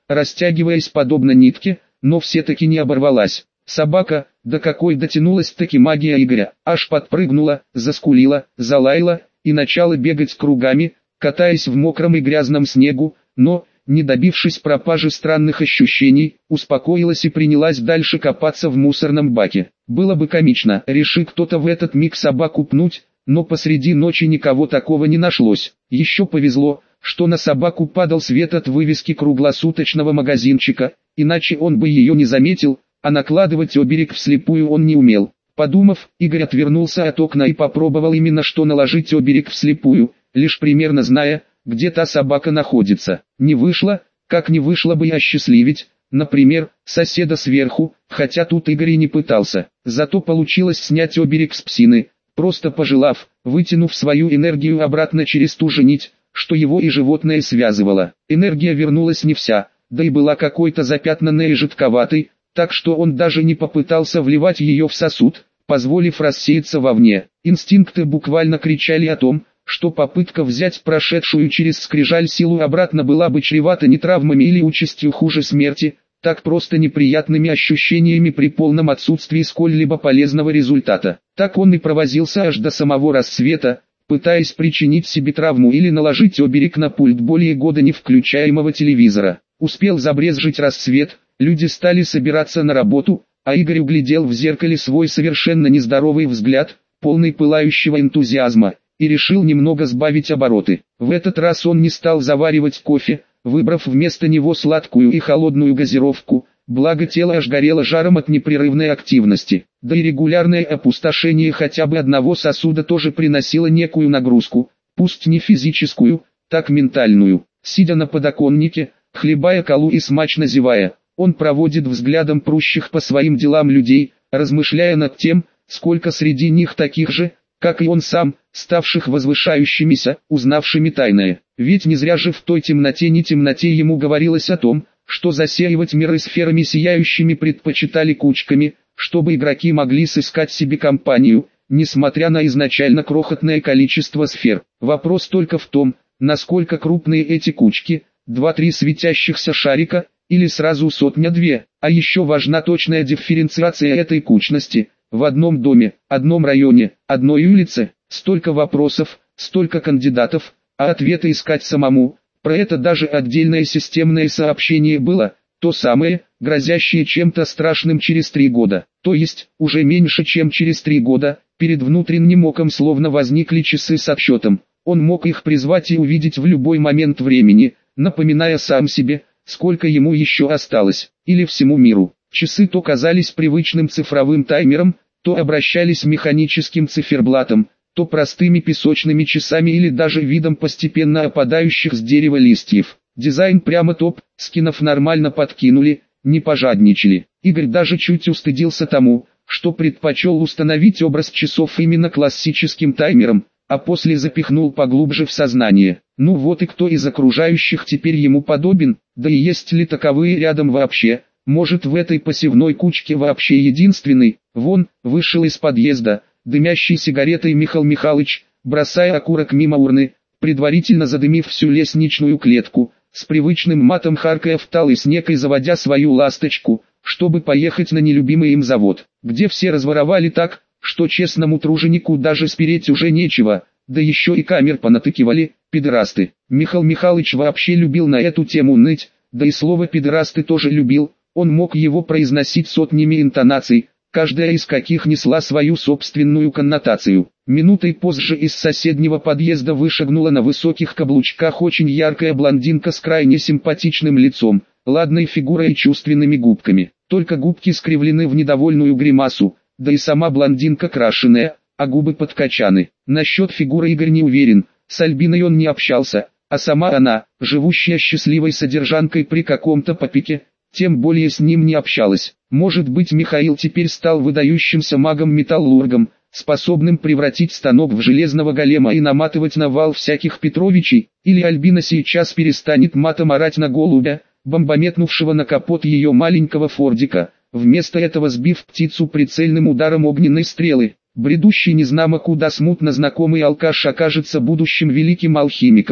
[SPEAKER 1] растягиваясь подобно нитке, но все-таки не оборвалась. Собака, до какой дотянулась-таки магия Игоря, аж подпрыгнула, заскулила, залаяла и начала бегать кругами, катаясь в мокром и грязном снегу, но, не добившись пропажи странных ощущений, успокоилась и принялась дальше копаться в мусорном баке. Было бы комично, реши кто-то в этот миг собаку пнуть, но посреди ночи никого такого не нашлось. Еще повезло, что на собаку падал свет от вывески круглосуточного магазинчика, иначе он бы ее не заметил, а накладывать оберег вслепую он не умел. Подумав, Игорь отвернулся от окна и попробовал именно что наложить оберег вслепую, лишь примерно зная, где та собака находится. Не вышло, как не вышло бы и осчастливить, например, соседа сверху, хотя тут Игорь и не пытался. Зато получилось снять оберег с псины, просто пожелав, вытянув свою энергию обратно через ту же нить, что его и животное связывало. Энергия вернулась не вся, да и была какой-то запятнанной и жидковатой, так что он даже не попытался вливать ее в сосуд, позволив рассеяться вовне. Инстинкты буквально кричали о том, что попытка взять прошедшую через скрижаль силу обратно была бы чревата не травмами или участью хуже смерти, так просто неприятными ощущениями при полном отсутствии сколь-либо полезного результата. Так он и провозился аж до самого рассвета, пытаясь причинить себе травму или наложить оберег на пульт более года не включаемого телевизора. Успел забрезжить рассвет, люди стали собираться на работу, а Игорь углядел в зеркале свой совершенно нездоровый взгляд, полный пылающего энтузиазма, и решил немного сбавить обороты. В этот раз он не стал заваривать кофе, выбрав вместо него сладкую и холодную газировку, благо тело аж горело жаром от непрерывной активности. Да и регулярное опустошение хотя бы одного сосуда тоже приносило некую нагрузку, пусть не физическую, так ментальную. Сидя на подоконнике, хлебая колу и смачно зевая, он проводит взглядом прущих по своим делам людей, размышляя над тем, сколько среди них таких же, как и он сам, ставших возвышающимися, узнавшими тайное. Ведь не зря же в той темноте ему говорилось о том, что засеивать миры сферами сияющими предпочитали кучками, чтобы игроки могли сыскать себе компанию, несмотря на изначально крохотное количество сфер. Вопрос только в том, насколько крупные эти кучки, 2-3 светящихся шарика, или сразу сотня-две, а еще важна точная дифференциация этой кучности. В одном доме, одном районе, одной улице, столько вопросов, столько кандидатов, а ответы искать самому. Про это даже отдельное системное сообщение было, то самое, грозящее чем-то страшным через 3 года. То есть, уже меньше чем через 3 года, перед внутренним оком словно возникли часы с отсчетом. Он мог их призвать и увидеть в любой момент времени, напоминая сам себе, сколько ему еще осталось, или всему миру. Часы то казались привычным цифровым таймером, то обращались механическим циферблатом, то простыми песочными часами или даже видом постепенно опадающих с дерева листьев. Дизайн прямо топ, скинов нормально подкинули, не пожадничали. Игорь даже чуть устыдился тому, что предпочел установить образ часов именно классическим таймером, а после запихнул поглубже в сознание. Ну вот и кто из окружающих теперь ему подобен, да и есть ли таковые рядом вообще? Может, в этой посевной кучке вообще единственный? Вон, вышел из подъезда, дымящий сигаретой Михаил Михайлович, бросая окурок мимо урны, предварительно задымив всю лестничную клетку, с привычным матом харкая в талый снег и заводя свою ласточку, чтобы поехать на нелюбимый им завод, где все разворовали так, что честному труженику даже спереть уже нечего, да еще и камер понатыкивали, пидорасты. Михаил Михайлович вообще любил на эту тему ныть, да и слово «пидорасты» тоже любил. Он мог его произносить сотнями интонаций, каждая из каких несла свою собственную коннотацию. Минутой позже из соседнего подъезда вышагнула на высоких каблучках очень яркая блондинка с крайне симпатичным лицом, ладной фигурой и чувственными губками. Только губки скривлены в недовольную гримасу, да и сама блондинка крашеная, а губы подкачаны. Насчет фигуры Игорь не уверен, с Альбиной он не общался, а сама она, живущая счастливой содержанкой при каком-то попике, тем более с ним не общалась. Может быть, Михаил теперь стал выдающимся магом-металлургом, способным превратить станок в железного голема и наматывать на вал всяких Петровичей, или Альбина сейчас перестанет матом орать на голубя, бомбометнувшего на капот ее маленького фордика, вместо этого сбив птицу прицельным ударом огненной стрелы. Бредущий незнамо куда смутно знакомый алкаш окажется будущим великим алхимиком,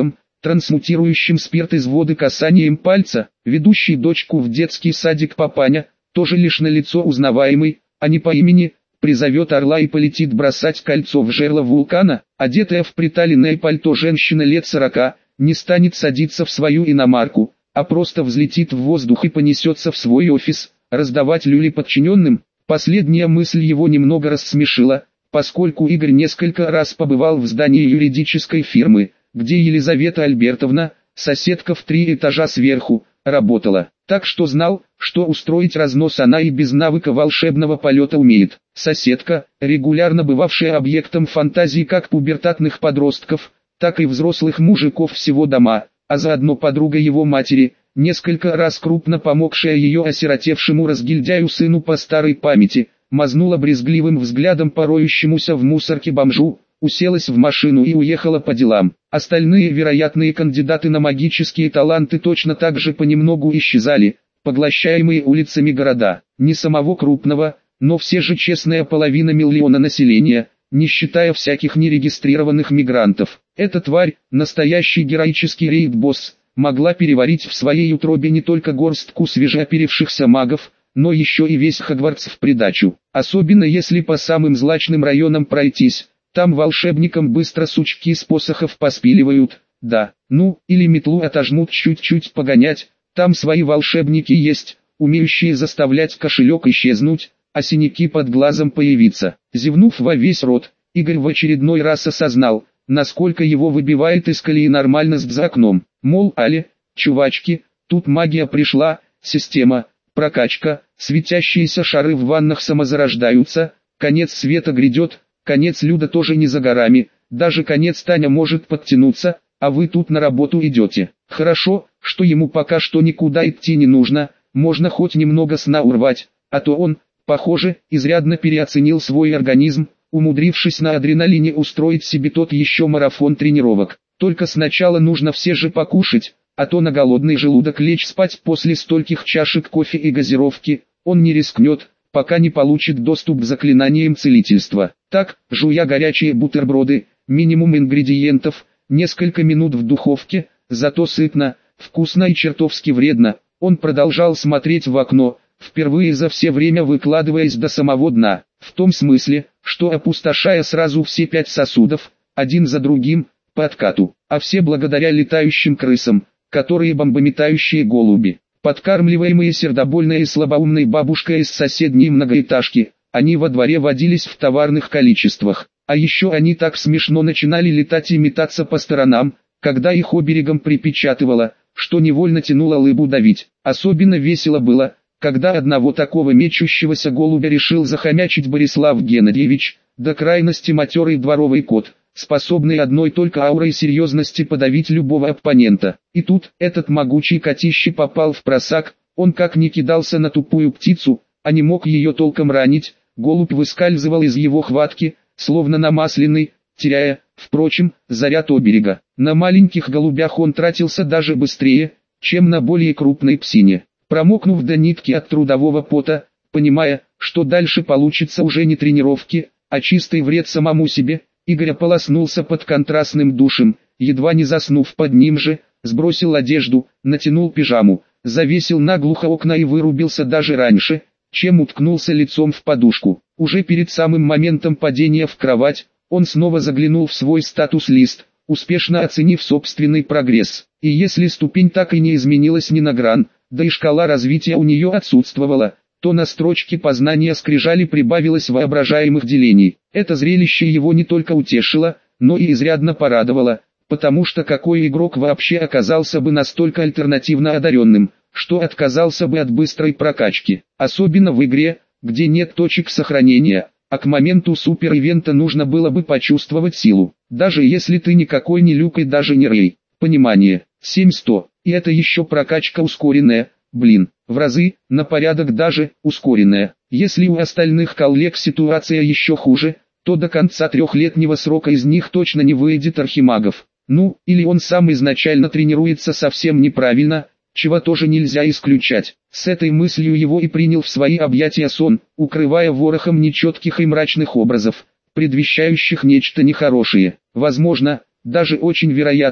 [SPEAKER 1] трансмутирующим спирт из воды касанием пальца, ведущий дочку в детский садик папаня, тоже лишь на лицо узнаваемый, а не по имени, призовет орла и полетит бросать кольцо в жерло вулкана, одетая в приталенное пальто женщина лет 40, не станет садиться в свою иномарку, а просто взлетит в воздух и понесется в свой офис, раздавать люли подчиненным. Последняя мысль его немного рассмешила, поскольку Игорь несколько раз побывал в здании юридической фирмы, где Елизавета Альбертовна, соседка в 3 этажа сверху, работала. Так что знал, что устроить разнос она и без навыка волшебного полета умеет. Соседка, регулярно бывавшая объектом фантазий как пубертатных подростков, так и взрослых мужиков всего дома, а заодно подруга его матери, несколько раз крупно помогшая ее осиротевшему разгильдяю сыну по старой памяти, мазнула брезгливым взглядом по роющемуся в мусорке бомжу, уселась в машину и уехала по делам. Остальные вероятные кандидаты на магические таланты точно так же понемногу исчезали, поглощаемые улицами города. Не самого крупного, но все же честная половина миллиона населения, не считая всяких нерегистрированных мигрантов. Эта тварь, настоящий героический рейд-босс, могла переварить в своей утробе не только горстку свежеоперившихся магов, но еще и весь Хогвартс в придачу. Особенно если по самым злачным районам пройтись. Там волшебникам быстро сучки с посохов поспиливают, да, ну, или метлу отожмут чуть-чуть погонять, там свои волшебники есть, умеющие заставлять кошелек исчезнуть, а синяки под глазом появиться. Зевнув во весь рот, Игорь в очередной раз осознал, насколько его выбивает из колеи нормальность за окном. Мол, али, чувачки, тут магия пришла, система, прокачка, светящиеся шары в ваннах самозарождаются, конец света грядет. Конец Люда тоже не за горами, даже конец Таня может подтянуться, а вы тут на работу идете. Хорошо, что ему пока что никуда идти не нужно, можно хоть немного сна урвать, а то он, похоже, изрядно переоценил свой организм, умудрившись на адреналине устроить себе тот еще марафон тренировок. Только сначала нужно все же покушать, а то на голодный желудок лечь спать после стольких чашек кофе и газировки, он не рискнет, пока не получит доступ к заклинаниям целительства. Так, жуя горячие бутерброды, минимум ингредиентов, несколько минут в духовке, зато сытно, вкусно и чертовски вредно, он продолжал смотреть в окно, впервые за все время выкладываясь до самого дна, в том смысле, что опустошая сразу все 5 сосудов, один за другим, по откату, а все благодаря летающим крысам, которые бомбометающие голуби. Подкармливаемые сердобольной и слабоумной бабушкой из соседней многоэтажки, они во дворе водились в товарных количествах. А еще они так смешно начинали летать и метаться по сторонам, когда их оберегом припечатывало, что невольно тянуло лыбу давить. Особенно весело было, когда одного такого мечущегося голубя решил захомячить Борислав Геннадьевич, до крайности матерый дворовый кот, способный одной только аурой серьезности подавить любого оппонента. И тут этот могучий котище попал в просак, он как ни кидался на тупую птицу, а не мог ее толком ранить, голубь выскальзывал из его хватки, словно намасленный, теряя, впрочем, заряд оберега. На маленьких голубях он тратился даже быстрее, чем на более крупной псине. Промокнув до нитки от трудового пота, понимая, что дальше получится уже не тренировки, а чистый вред самому себе, Игорь ополоснулся под контрастным душем, едва не заснув под ним же, сбросил одежду, натянул пижаму, завесил наглухо окна и вырубился даже раньше, чем уткнулся лицом в подушку. Уже перед самым моментом падения в кровать, он снова заглянул в свой статус-лист, успешно оценив собственный прогресс. И если ступень так и не изменилась ни на гран, да и шкала развития у нее отсутствовала, то на строчке познания скрижали прибавилось воображаемых делений. Это зрелище его не только утешило, но и изрядно порадовало, потому что какой игрок вообще оказался бы настолько альтернативно одаренным, что отказался бы от быстрой прокачки, особенно в игре, где нет точек сохранения, а к моменту супер-ивента нужно было бы почувствовать силу, даже если ты никакой не люк и даже не рей. Понимание, 7100, и это еще прокачка ускоренная, блин, в разы, на порядок даже, ускоренная. Если у остальных коллег ситуация еще хуже, то до конца 3-летнего срока из них точно не выйдет архимагов. Ну, или он сам изначально тренируется совсем неправильно, чего тоже нельзя исключать. С этой мыслью его и принял в свои объятия сон, укрывая ворохом нечетких и мрачных образов, предвещающих нечто нехорошее. Возможно, даже очень вероятно,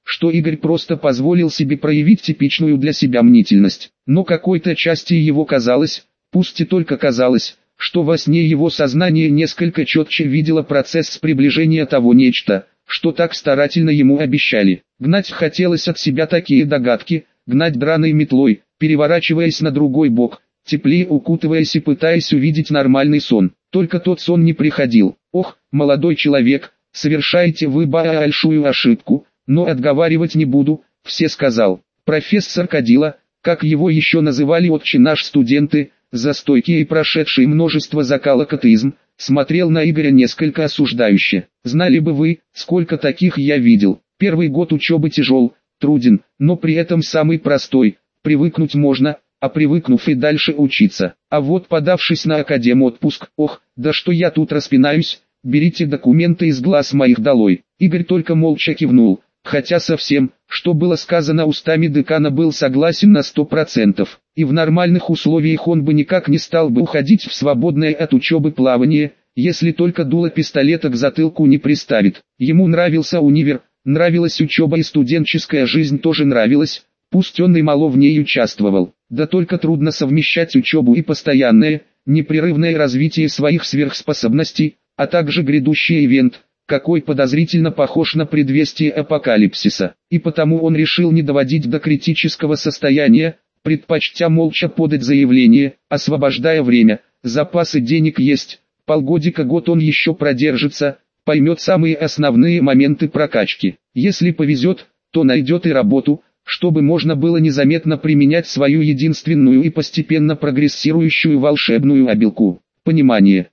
[SPEAKER 1] что Игорь просто позволил себе проявить типичную для себя мнительность. Но какой-то части его казалось, пусть и только казалось, что во сне его сознание несколько четче видело процесс приближения того нечто, что так старательно ему обещали. Гнать хотелось от себя такие догадки, гнать драной метлой, переворачиваясь на другой бок, теплее укутываясь и пытаясь увидеть нормальный сон. Только тот сон не приходил. Ох, молодой человек, совершаете вы большую ошибку, но отговаривать не буду, все сказал. Профессор Кадила, как его еще называли отче наш студенты, застойкий и прошедший множество закалок атеизм, смотрел на Игоря несколько осуждающе. Знали бы вы, сколько таких я видел. Первый год учебы тяжел, труден, но при этом самый простой. Привыкнуть можно, а привыкнув и дальше учиться. А вот подавшись на академ-отпуск, ох, да что я тут распинаюсь, берите документы из глаз моих долой. Игорь только молча кивнул, хотя совсем, что было сказано устами декана, был согласен на 100%. И в нормальных условиях он бы никак не стал бы уходить в свободное от учебы плавание, если только дуло пистолета к затылку не приставит. Ему нравился универ, нравилась учеба и студенческая жизнь тоже нравилась, пусть он и мало в ней участвовал. Да только трудно совмещать учебу и постоянное, непрерывное развитие своих сверхспособностей, а также грядущий ивент, какой подозрительно похож на предвестие апокалипсиса. И потому он решил не доводить до критического состояния, предпочтя молча подать заявление, освобождая время. Запасы денег есть, полгодика-год он еще продержится, поймет самые основные моменты прокачки. Если повезет, то найдет и работу, чтобы можно было незаметно применять свою единственную и постепенно прогрессирующую волшебную обилку. Понимание.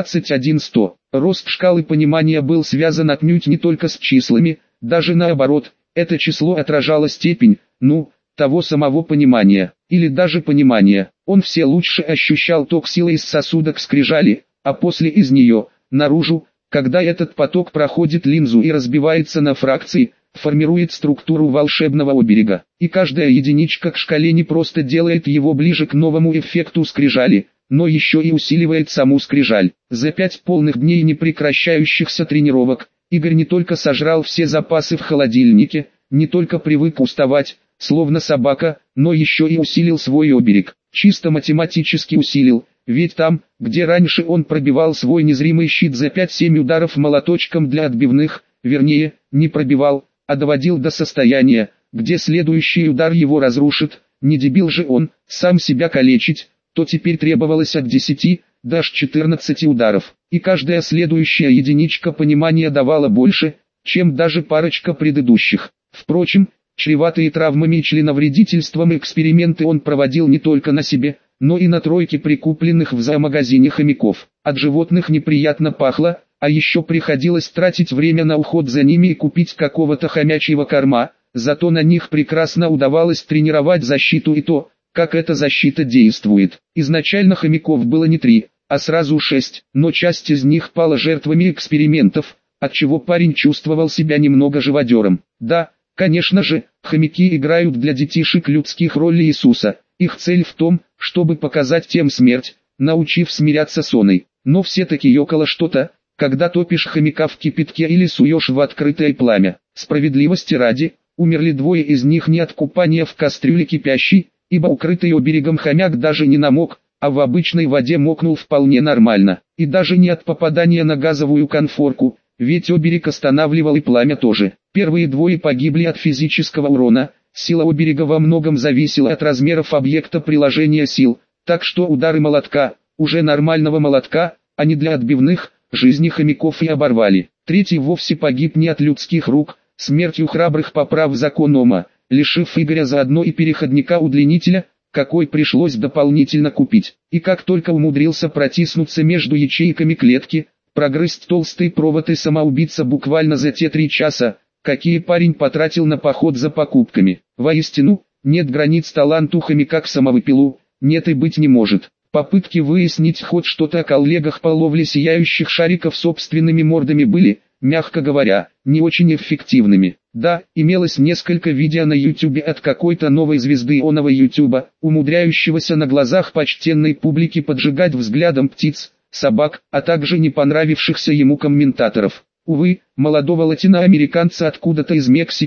[SPEAKER 1] 21-100. Рост шкалы понимания был связан отнюдь не только с числами, даже наоборот, это число отражало степень, того самого понимания, или даже понимания. Он все лучше ощущал ток силы из сосуда к скрижали, а после из нее, наружу, когда этот поток проходит линзу и разбивается на фракции, формирует структуру волшебного оберега. И каждая единичка к шкале не просто делает его ближе к новому эффекту скрижали, но еще и усиливает саму скрижаль. За 5 полных дней непрекращающихся тренировок, Игорь не только сожрал все запасы в холодильнике, не только привык уставать, словно собака, но еще и усилил свой оберег. Чисто математически усилил, ведь там, где раньше он пробивал свой незримый щит за 5-7 ударов молоточком для отбивных, вернее, не пробивал, а доводил до состояния, где следующий удар его разрушит, не дебил же он, сам себя калечить, то теперь требовалось от 10 до 14 ударов, и каждая следующая единичка понимания давала больше, чем даже парочка предыдущих. Впрочем, чреватые травмами и членовредительством эксперименты он проводил не только на себе, но и на тройке прикупленных в зоомагазине хомяков. От животных неприятно пахло, а еще приходилось тратить время на уход за ними и купить какого-то хомячьего корма, зато на них прекрасно удавалось тренировать защиту и то, как эта защита действует. Изначально хомяков было не 3, а сразу 6, но часть из них пала жертвами экспериментов, отчего парень чувствовал себя немного живодером. Да, конечно же, хомяки играют для детишек людских роль Иисуса, их цель в том, чтобы показать тем смерть, научив смиряться с оной. Но все-таки ёкало что-то, когда топишь хомяка в кипятке или суешь в открытое пламя. Справедливости ради, умерли 2 из них не от купания в кастрюле кипящей, ибо укрытый оберегом хомяк даже не намок, а в обычной воде мокнул вполне нормально. И даже не от попадания на газовую конфорку, ведь оберег останавливал и пламя тоже. Первые 2 погибли от физического урона, сила оберега во многом зависела от размеров объекта приложения сил, так что удары молотка, уже нормального молотка, а не для отбивных, жизни хомяков и оборвали. 3 вовсе погиб не от людских рук, смертью храбрых поправ закон Ома, лишив Игоря заодно и переходника-удлинителя, какой пришлось дополнительно купить. И как только умудрился протиснуться между ячейками клетки, прогрызть толстый провод и самоубийца буквально за те 3 часа, какие парень потратил на поход за покупками. Воистину, нет границ таланту хомяка к самовыпилу, нет и быть не может. Попытки выяснить хоть что-то о коллегах по ловле сияющих шариков собственными мордами были, мягко говоря, не очень эффективными. Да, имелось несколько видео на ютубе от какой-то новой звезды оного ютуба, умудряющегося на глазах почтенной публики поджигать взглядом птиц, собак, а также не понравившихся ему комментаторов. Увы, молодого латиноамериканца откуда-то из Мексики,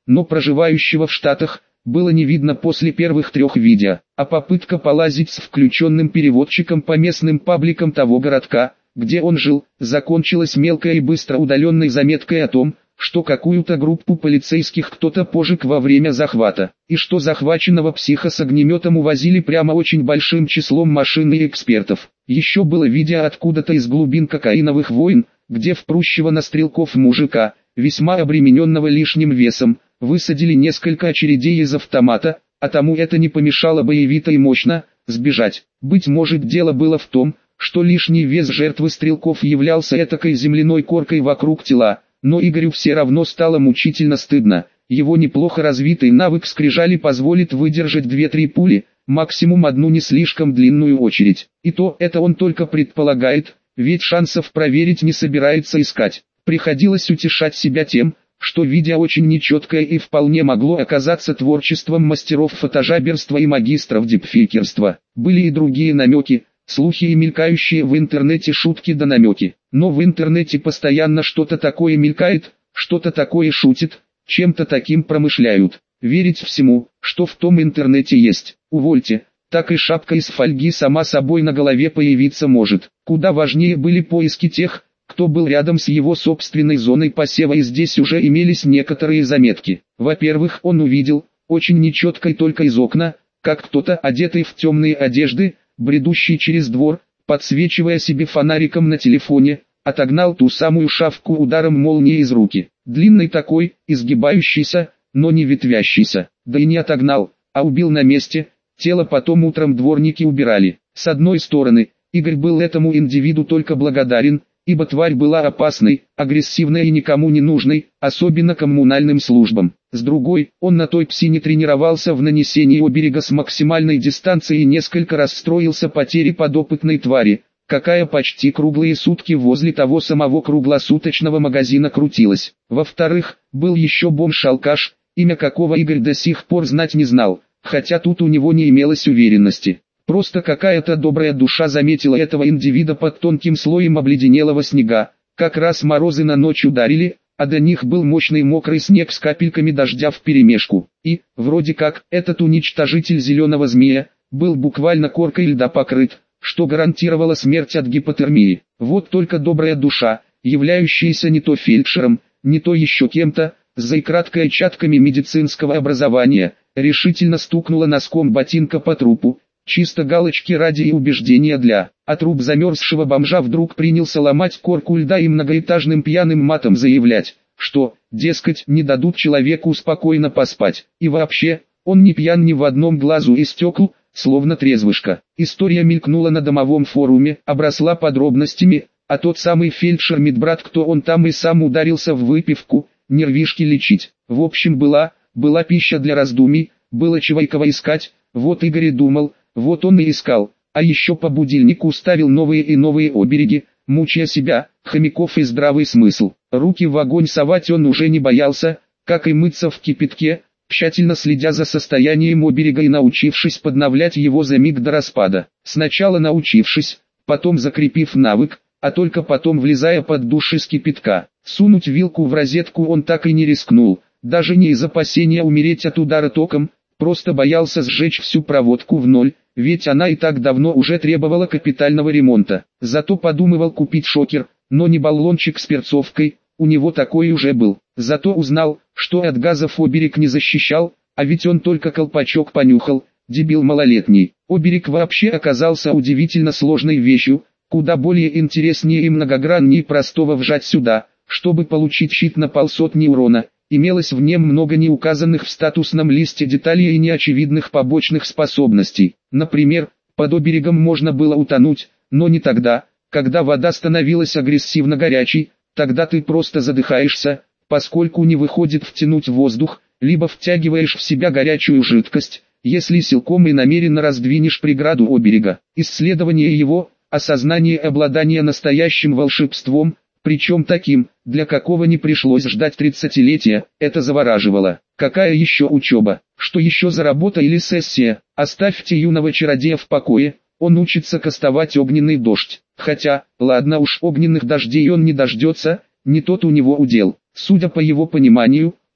[SPEAKER 1] но проживающего в Штатах было не видно после первых 3 видео, а попытка полазить с включенным переводчиком по местным пабликам того городка, где он жил, закончилась мелкой и быстро удаленной заметкой о том, что какую-то группу полицейских кто-то пожег во время захвата, и что захваченного психа с огнеметом увозили прямо очень большим числом машин и экспертов. Еще было видео откуда-то из глубин кокаиновых войн, где впрущего на стрелков мужика, весьма обремененного лишним весом, высадили несколько очередей из автомата, а тому это не помешало боевито и мощно сбежать. Быть может, дело было в том, что лишний вес жертвы стрелков являлся этакой земляной коркой вокруг тела, но Игорю все равно стало мучительно стыдно. Его неплохо развитый навык скрижали позволит выдержать 2-3 пули, максимум одну не слишком длинную очередь. И то это он только предполагает, ведь шансов проверить не собирается искать. Приходилось утешать себя тем, что видео очень нечеткое и вполне могло оказаться творчеством мастеров фотожаберства и магистров дипфильтерства. Были и другие намеки, слухи и мелькающие в интернете шутки да намеки. Но в интернете постоянно что-то такое мелькает, что-то такое шутит, чем-то таким промышляют. Верить всему, что в том интернете есть, увольте, так и шапка из фольги сама собой на голове появиться может. Куда важнее были поиски тех, кто был рядом с его собственной зоной посева, и здесь уже имелись некоторые заметки. Во-первых, он увидел, очень нечетко и только из окна, как кто-то, одетый в темные одежды, бредущий через двор, подсвечивая себе фонариком на телефоне, отогнал ту самую шавку ударом молнии из руки. Длинный такой, изгибающийся, но не ветвящийся. Да и не отогнал, а убил на месте. Тело потом утром дворники убирали. С одной стороны, Игорь был этому индивиду только благодарен, ибо тварь была опасной, агрессивной и никому не нужной, особенно коммунальным службам. С другой, он на той псине тренировался в нанесении оберега с максимальной дистанции и несколько раз строился потери подопытной твари, какая почти круглые сутки возле того самого круглосуточного магазина крутилась. Во-вторых, был еще бомж-алкаш, имя какого Игорь до сих пор знать не знал, хотя тут у него не имелось уверенности. Просто какая-то добрая душа заметила этого индивида под тонким слоем обледенелого снега. Как раз морозы на ночь ударили, а до них был мощный мокрый снег с капельками дождя вперемешку. И, вроде как, этот уничтожитель зеленого змея, был буквально коркой льда покрыт, что гарантировало смерть от гипотермии. Вот только добрая душа, являющаяся не то фельдшером, не то еще кем-то, с заикраткой очатками медицинского образования, решительно стукнула носком ботинка по трупу, чисто галочки ради и убеждения для. А труп замерзшего бомжа вдруг принялся ломать корку льда и многоэтажным пьяным матом заявлять, что, дескать, не дадут человеку спокойно поспать. И вообще, он не пьян ни в одном глазу и стекл, словно трезвышка. История мелькнула на домовом форуме, обросла подробностями, а тот самый фельдшер-медбрат, кто он там, и сам ударился в выпивку, нервишки лечить. В общем, была пища для раздумий, было чего и кого искать. Вот Игорь и думал, вот он и искал, а еще по будильнику ставил новые и новые обереги, мучая себя, хомяков и здравый смысл. Руки в огонь совать он уже не боялся, как и мыться в кипятке, тщательно следя за состоянием оберега и научившись подновлять его за миг до распада. Сначала научившись, потом закрепив навык, а только потом влезая под душ из кипятка. Сунуть вилку в розетку он так и не рискнул, даже не из опасения умереть от удара током, просто боялся сжечь всю проводку в ноль, ведь она и так давно уже требовала капитального ремонта. Зато подумывал купить шокер, но не баллончик с перцовкой, у него такой уже был. Зато узнал, что от газов оберег не защищал, а ведь он только колпачок понюхал, дебил малолетний. Оберег вообще оказался удивительно сложной вещью, куда более интереснее и многограннее простого вжать сюда, чтобы получить щит на 500 урона. Имелось в нем много неуказанных в статусном листе деталей и неочевидных побочных способностей. Например, под оберегом можно было утонуть, но не тогда, когда вода становилась агрессивно горячей, тогда ты просто задыхаешься, поскольку не выходит втянуть воздух, либо втягиваешь в себя горячую жидкость, если силком и намеренно раздвинешь преграду оберега. Исследование его, осознание обладания настоящим волшебством, причем таким, для какого не пришлось ждать 30-летия, это завораживало. Какая еще учеба, что еще за работа или сессия? Оставьте юного чародея в покое, он учится кастовать огненный дождь. Хотя, ладно уж, огненных дождей он не дождется, не тот у него удел. Судя по его пониманию,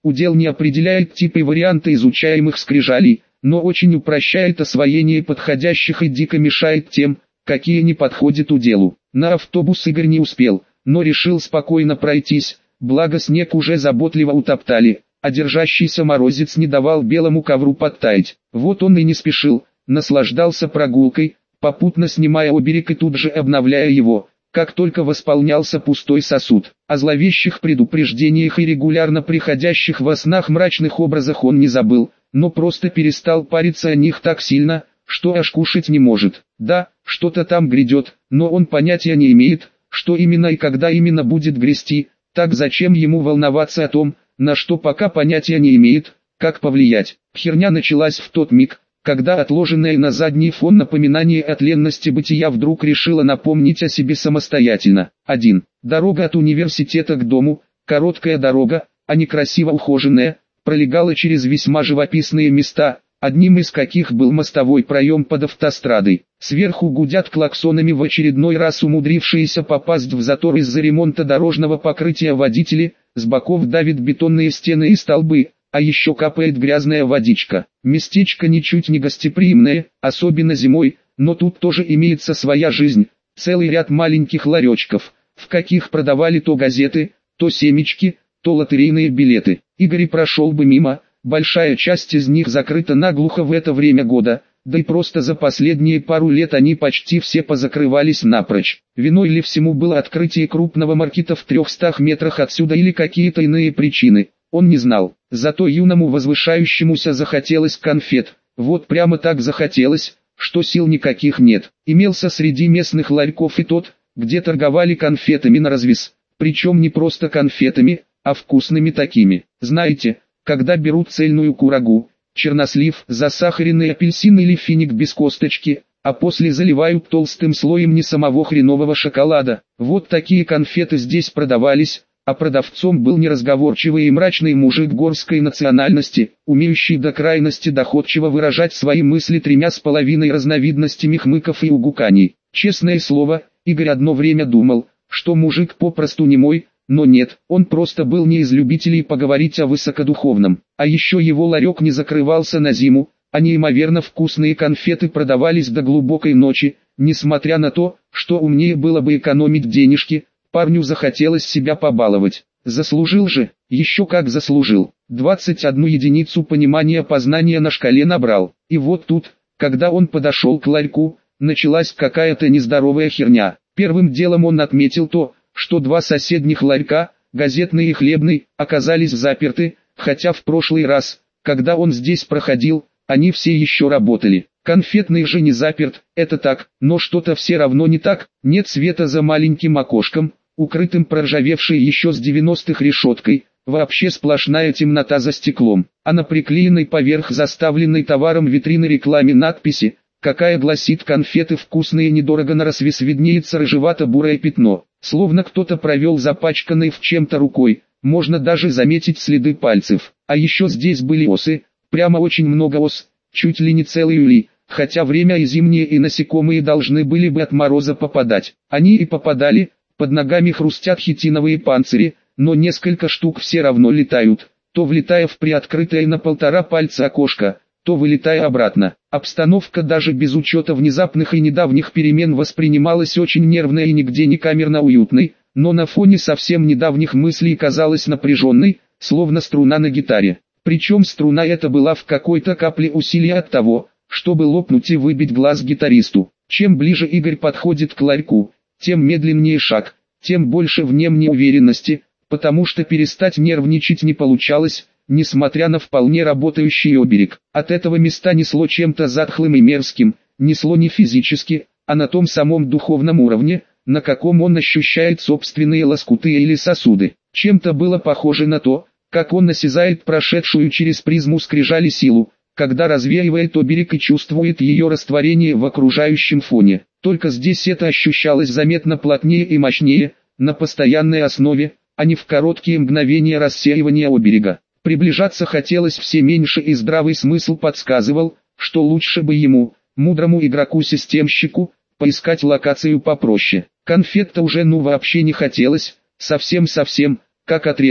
[SPEAKER 1] Удел не определяет тип и варианты изучаемых скрижалей, но очень упрощает освоение подходящих и дико мешает тем, какие не подходят уделу. На автобус Игорь не успел, но решил спокойно пройтись, благо снег уже заботливо утоптали, а держащийся морозец не давал белому ковру подтаять. Вот он и не спешил, наслаждался прогулкой, попутно снимая оберег и тут же обновляя его, как только восполнялся пустой сосуд. О зловещих предупреждениях и регулярно приходящих во снах мрачных образах он не забыл, но просто перестал париться о них так сильно, что аж кушать не может. Да, что-то там грядет, но он понятия не имеет, что именно и когда именно будет грести, так зачем ему волноваться о том, на что пока понятия не имеет, как повлиять. Херня началась в тот миг, когда отложенное на задний фон напоминание о тленности бытия вдруг решило напомнить о себе самостоятельно. 1. Дорога от университета к дому, короткая дорога, а не красиво ухоженная, пролегала через весьма живописные места, одним из каких был мостовой проем под автострадой. Сверху гудят клаксонами в очередной раз умудрившиеся попасть в затор из-за ремонта дорожного покрытия водители, с боков давит бетонные стены и столбы, а еще капает грязная водичка. Местечко ничуть не гостеприимное, особенно зимой, но тут тоже имеется своя жизнь, целый ряд маленьких ларечков, в каких продавали то газеты, то семечки, то лотерейные билеты. Игорь прошел бы мимо, большая часть из них закрыта наглухо в это время года, да и просто за последние пару лет они почти все позакрывались напрочь. Виной ли всему было открытие крупного маркета в 300 метрах отсюда или какие-то иные причины, он не знал. Зато юному возвышающемуся захотелось конфет, вот прямо так захотелось, что сил никаких нет. Имелся среди местных ларьков и тот, где торговали конфетами на развес, причем не просто конфетами, а вкусными такими. Знаете, когда берут цельную курагу, чернослив, засахаренный апельсин или финик без косточки, а после заливают толстым слоем не самого хренового шоколада. Вот такие конфеты здесь продавались, а продавцом был неразговорчивый и мрачный мужик горской национальности, умеющий до крайности доходчиво выражать свои мысли 3,5 разновидностями хмыков и угуканий. Честное слово, Игорь одно время думал, что мужик попросту немой, но нет, он просто был не из любителей поговорить о высокодуховном. А еще его ларек не закрывался на зиму, а неимоверно вкусные конфеты продавались до глубокой ночи. Несмотря на то, что умнее было бы экономить денежки, парню захотелось себя побаловать. Заслужил же, еще как заслужил. 21 единицу понимания познания на шкале набрал. И вот тут, когда он подошел к ларьку, началась какая-то нездоровая херня. Первым делом он отметил то, что два соседних ларька, газетный и хлебный, оказались заперты, хотя в прошлый раз, когда он здесь проходил, они все еще работали. Конфетный же не заперт, это так, но что-то все равно не так, нет света за маленьким окошком, укрытым проржавевшей еще с 90-х решеткой, вообще сплошная темнота за стеклом, а на приклеенной поверх заставленной товаром витрины рекламе надписи, какая гласит «конфеты вкусные недорого», на рассвет виднеется рыжевато-бурое пятно, словно кто-то провел запачканной в чем-то рукой, можно даже заметить следы пальцев. А еще здесь были осы, прямо очень много ос, чуть ли не целый улей, хотя время и зимнее и насекомые должны были бы от мороза попадать. Они и попадали, под ногами хрустят хитиновые панцири, но несколько штук все равно летают, то влетая в приоткрытое на 1,5 пальца окошко, то вылетая обратно. Обстановка даже без учета внезапных и недавних перемен воспринималась очень нервно и нигде не камерно уютной, но на фоне совсем недавних мыслей казалась напряженной, словно струна на гитаре. Причем струна эта была в какой-то капле усилия от того, чтобы лопнуть и выбить глаз гитаристу. Чем ближе Игорь подходит к ларьку, тем медленнее шаг, тем больше в нем неуверенности, потому что перестать нервничать не получалось, несмотря на вполне работающий оберег. От этого места несло чем-то затхлым и мерзким, несло не физически, а на том самом духовном уровне, на каком он ощущает собственные лоскуты или сосуды. Чем-то было похоже на то, как он осязает прошедшую через призму скрижали силу, когда развеивает оберег и чувствует ее растворение в окружающем фоне. Только здесь это ощущалось заметно плотнее и мощнее, на постоянной основе, а не в короткие мгновения рассеивания оберега. Приближаться хотелось все меньше, и здравый смысл подсказывал, что лучше бы ему, мудрому игроку-системщику, поискать локацию попроще. Конфет-то уже вообще не хотелось, совсем-совсем, как отрезало.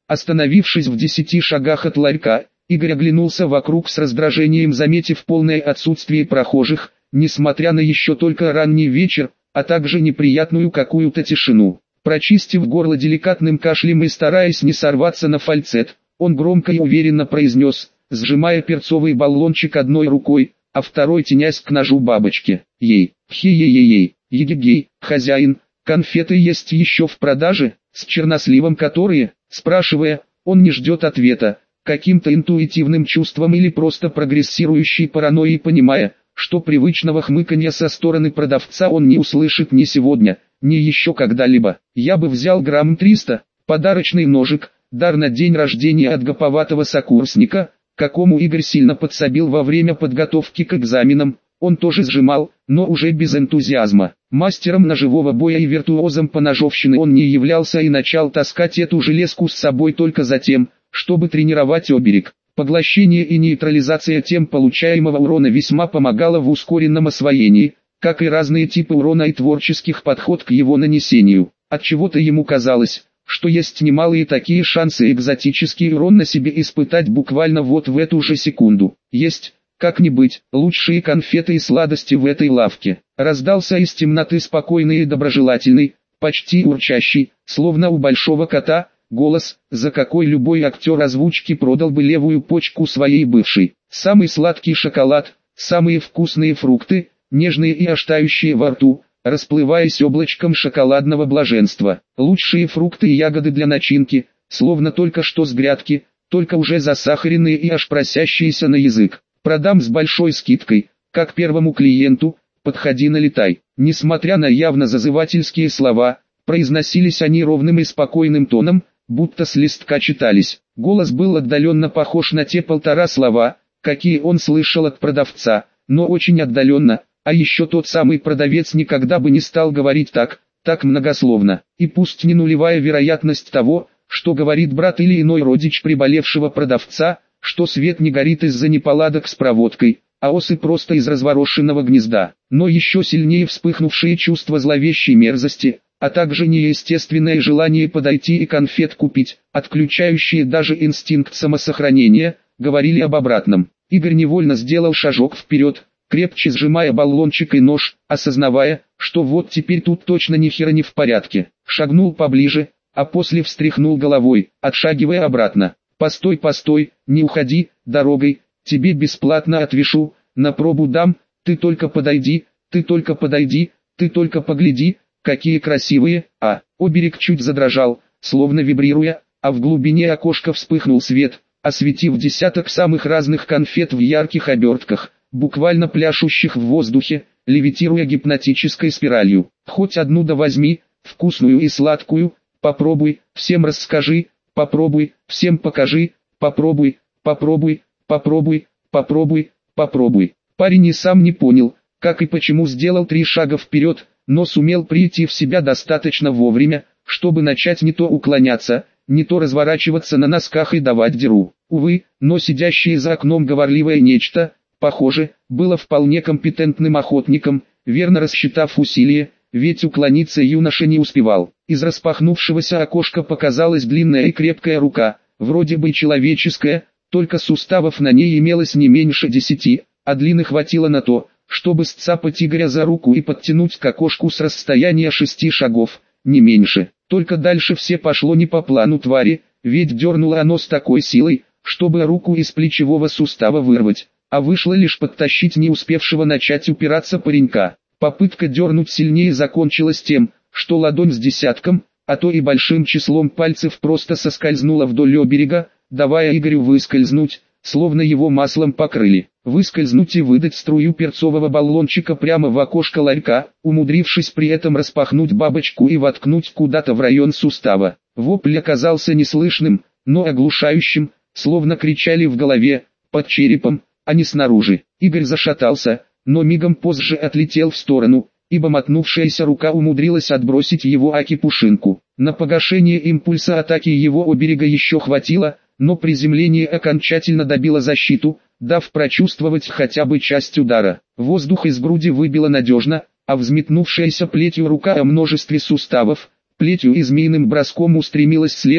[SPEAKER 1] Остановившись в 10 шагах от ларька, Игорь оглянулся вокруг с раздражением, заметив полное отсутствие прохожих, несмотря на еще только ранний вечер, а также неприятную какую-то тишину. Прочистив горло деликатным кашлем и стараясь не сорваться на фальцет, он громко и уверенно произнес, сжимая перцовый баллончик одной рукой, а второй тянясь к ножу бабочки: «Ей, хе-ей-ей-ей, егегей, хозяин, конфеты есть еще в продаже, с черносливом которые?» Спрашивая, он не ждет ответа, каким-то интуитивным чувством или просто прогрессирующей паранойей понимая, что привычного хмыканья со стороны продавца он не услышит ни сегодня, ни еще когда-либо. «Я бы взял грамм 300, подарочный ножик, дар на день рождения от гоповатого сокурсника», какому Игорь сильно подсобил во время подготовки к экзаменам. Он тоже сжимал, но уже без энтузиазма. Мастером ножевого боя и виртуозом поножовщины он не являлся и начал таскать эту железку с собой только за тем, чтобы тренировать оберег. Поглощение и нейтрализация тем получаемого урона весьма помогало в ускоренном освоении, как и разные типы урона и творческих подход к его нанесению. Отчего-то ему казалось, что есть немалые такие шансы экзотический урон на себе испытать буквально вот в эту же секунду. Есть, как не быть, лучшие конфеты и сладости в этой лавке. Раздался из темноты спокойный и доброжелательный, почти урчащий, словно у большого кота, голос, за какой любой актер озвучки продал бы левую почку своей бывшей. Самый сладкий шоколад, самые вкусные фрукты, нежные и аж тающие во рту, расплываясь облачком шоколадного блаженства. Лучшие фрукты и ягоды для начинки, словно только что с грядки, только уже засахаренные и аж просящиеся на язык. Продам с большой скидкой, как первому клиенту, подходи налетай. Несмотря на явно зазывательские слова, произносились они ровным и спокойным тоном, будто с листка читались. Голос был отдаленно похож на те 1,5 слова, какие он слышал от продавца, но очень отдаленно, а еще тот самый продавец никогда бы не стал говорить так многословно. И пусть не нулевая вероятность того, что говорит брат или иной родич приболевшего продавца, что свет не горит из-за неполадок с проводкой, а осы просто из разворошенного гнезда, но еще сильнее вспыхнувшие чувства зловещей мерзости, а также неестественное желание подойти и конфет купить, отключающие даже инстинкт самосохранения, говорили об обратном. Игорь невольно сделал шажок вперед, крепче сжимая баллончик и нож, осознавая, что вот теперь тут точно ни хера не в порядке. Шагнул поближе, а после встряхнул головой, отшагивая обратно. «Постой, постой, не уходи, дорогой, тебе бесплатно отвешу, на пробу дам, ты только подойди, ты только подойди, ты только погляди, какие красивые». Оберег чуть задрожал, словно вибрируя, а в глубине окошка вспыхнул свет, осветив десяток самых разных конфет в ярких обертках, буквально пляшущих в воздухе, левитируя гипнотической спиралью. «Хоть одну да возьми, вкусную и сладкую, попробуй, всем расскажи, попробуй, всем покажи, попробуй, попробуй, попробуй, попробуй, попробуй». Парень и сам не понял, как и почему сделал 3 шага вперед, но сумел прийти в себя достаточно вовремя, чтобы начать не то уклоняться, не то разворачиваться на носках и давать дёру. Увы, но сидящее за окном говорливое нечто, похоже, было вполне компетентным охотником, верно рассчитав усилия, ведь уклониться юноша не успевал. Из распахнувшегося окошка показалась длинная и крепкая рука, вроде бы человеческая, только суставов на ней имелось не меньше 10, а длины хватило на то, чтобы сцапать Игоря за руку и подтянуть к окошку с расстояния 6 шагов, не меньше. Только дальше все пошло не по плану твари, ведь дернуло оно с такой силой, чтобы руку из плечевого сустава вырвать, а вышло лишь подтащить не успевшего начать упираться паренька. Попытка дернуть сильнее закончилась тем, что ладонь с десятком, а то и большим числом пальцев просто соскользнула вдоль оберега, давая Игорю выскользнуть, словно его маслом покрыли. Выскользнуть и выдать струю перцового баллончика прямо в окошко ларька, умудрившись при этом распахнуть бабочку и воткнуть куда-то в район сустава. Вопль оказался неслышным, но оглушающим, словно кричали в голове, под черепом, а не снаружи. Игорь зашатался, но мигом позже отлетел в сторону, ибо мотнувшаяся рука умудрилась отбросить его аки-пушинку. На погашение импульса атаки его оберега еще хватило, но приземление окончательно добило защиту, дав прочувствовать хотя бы часть удара. Воздух из груди выбило надежно, а взметнувшаяся плетью рука о множестве суставов, плетью и змеиным броском устремилась следом,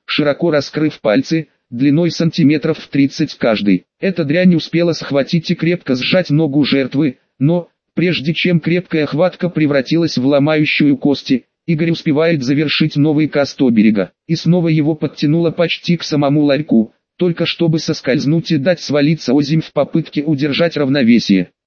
[SPEAKER 1] широко раскрыв пальцы, длиной сантиметров в 30 каждый. Эта дрянь успела схватить и крепко сжать ногу жертвы, но, прежде чем крепкая хватка превратилась в ломающую кости, Игорь успевает завершить новый каст оберега, и снова его подтянуло почти к самому ларьку, только чтобы соскользнуть и дать свалиться озимь в попытке удержать равновесие.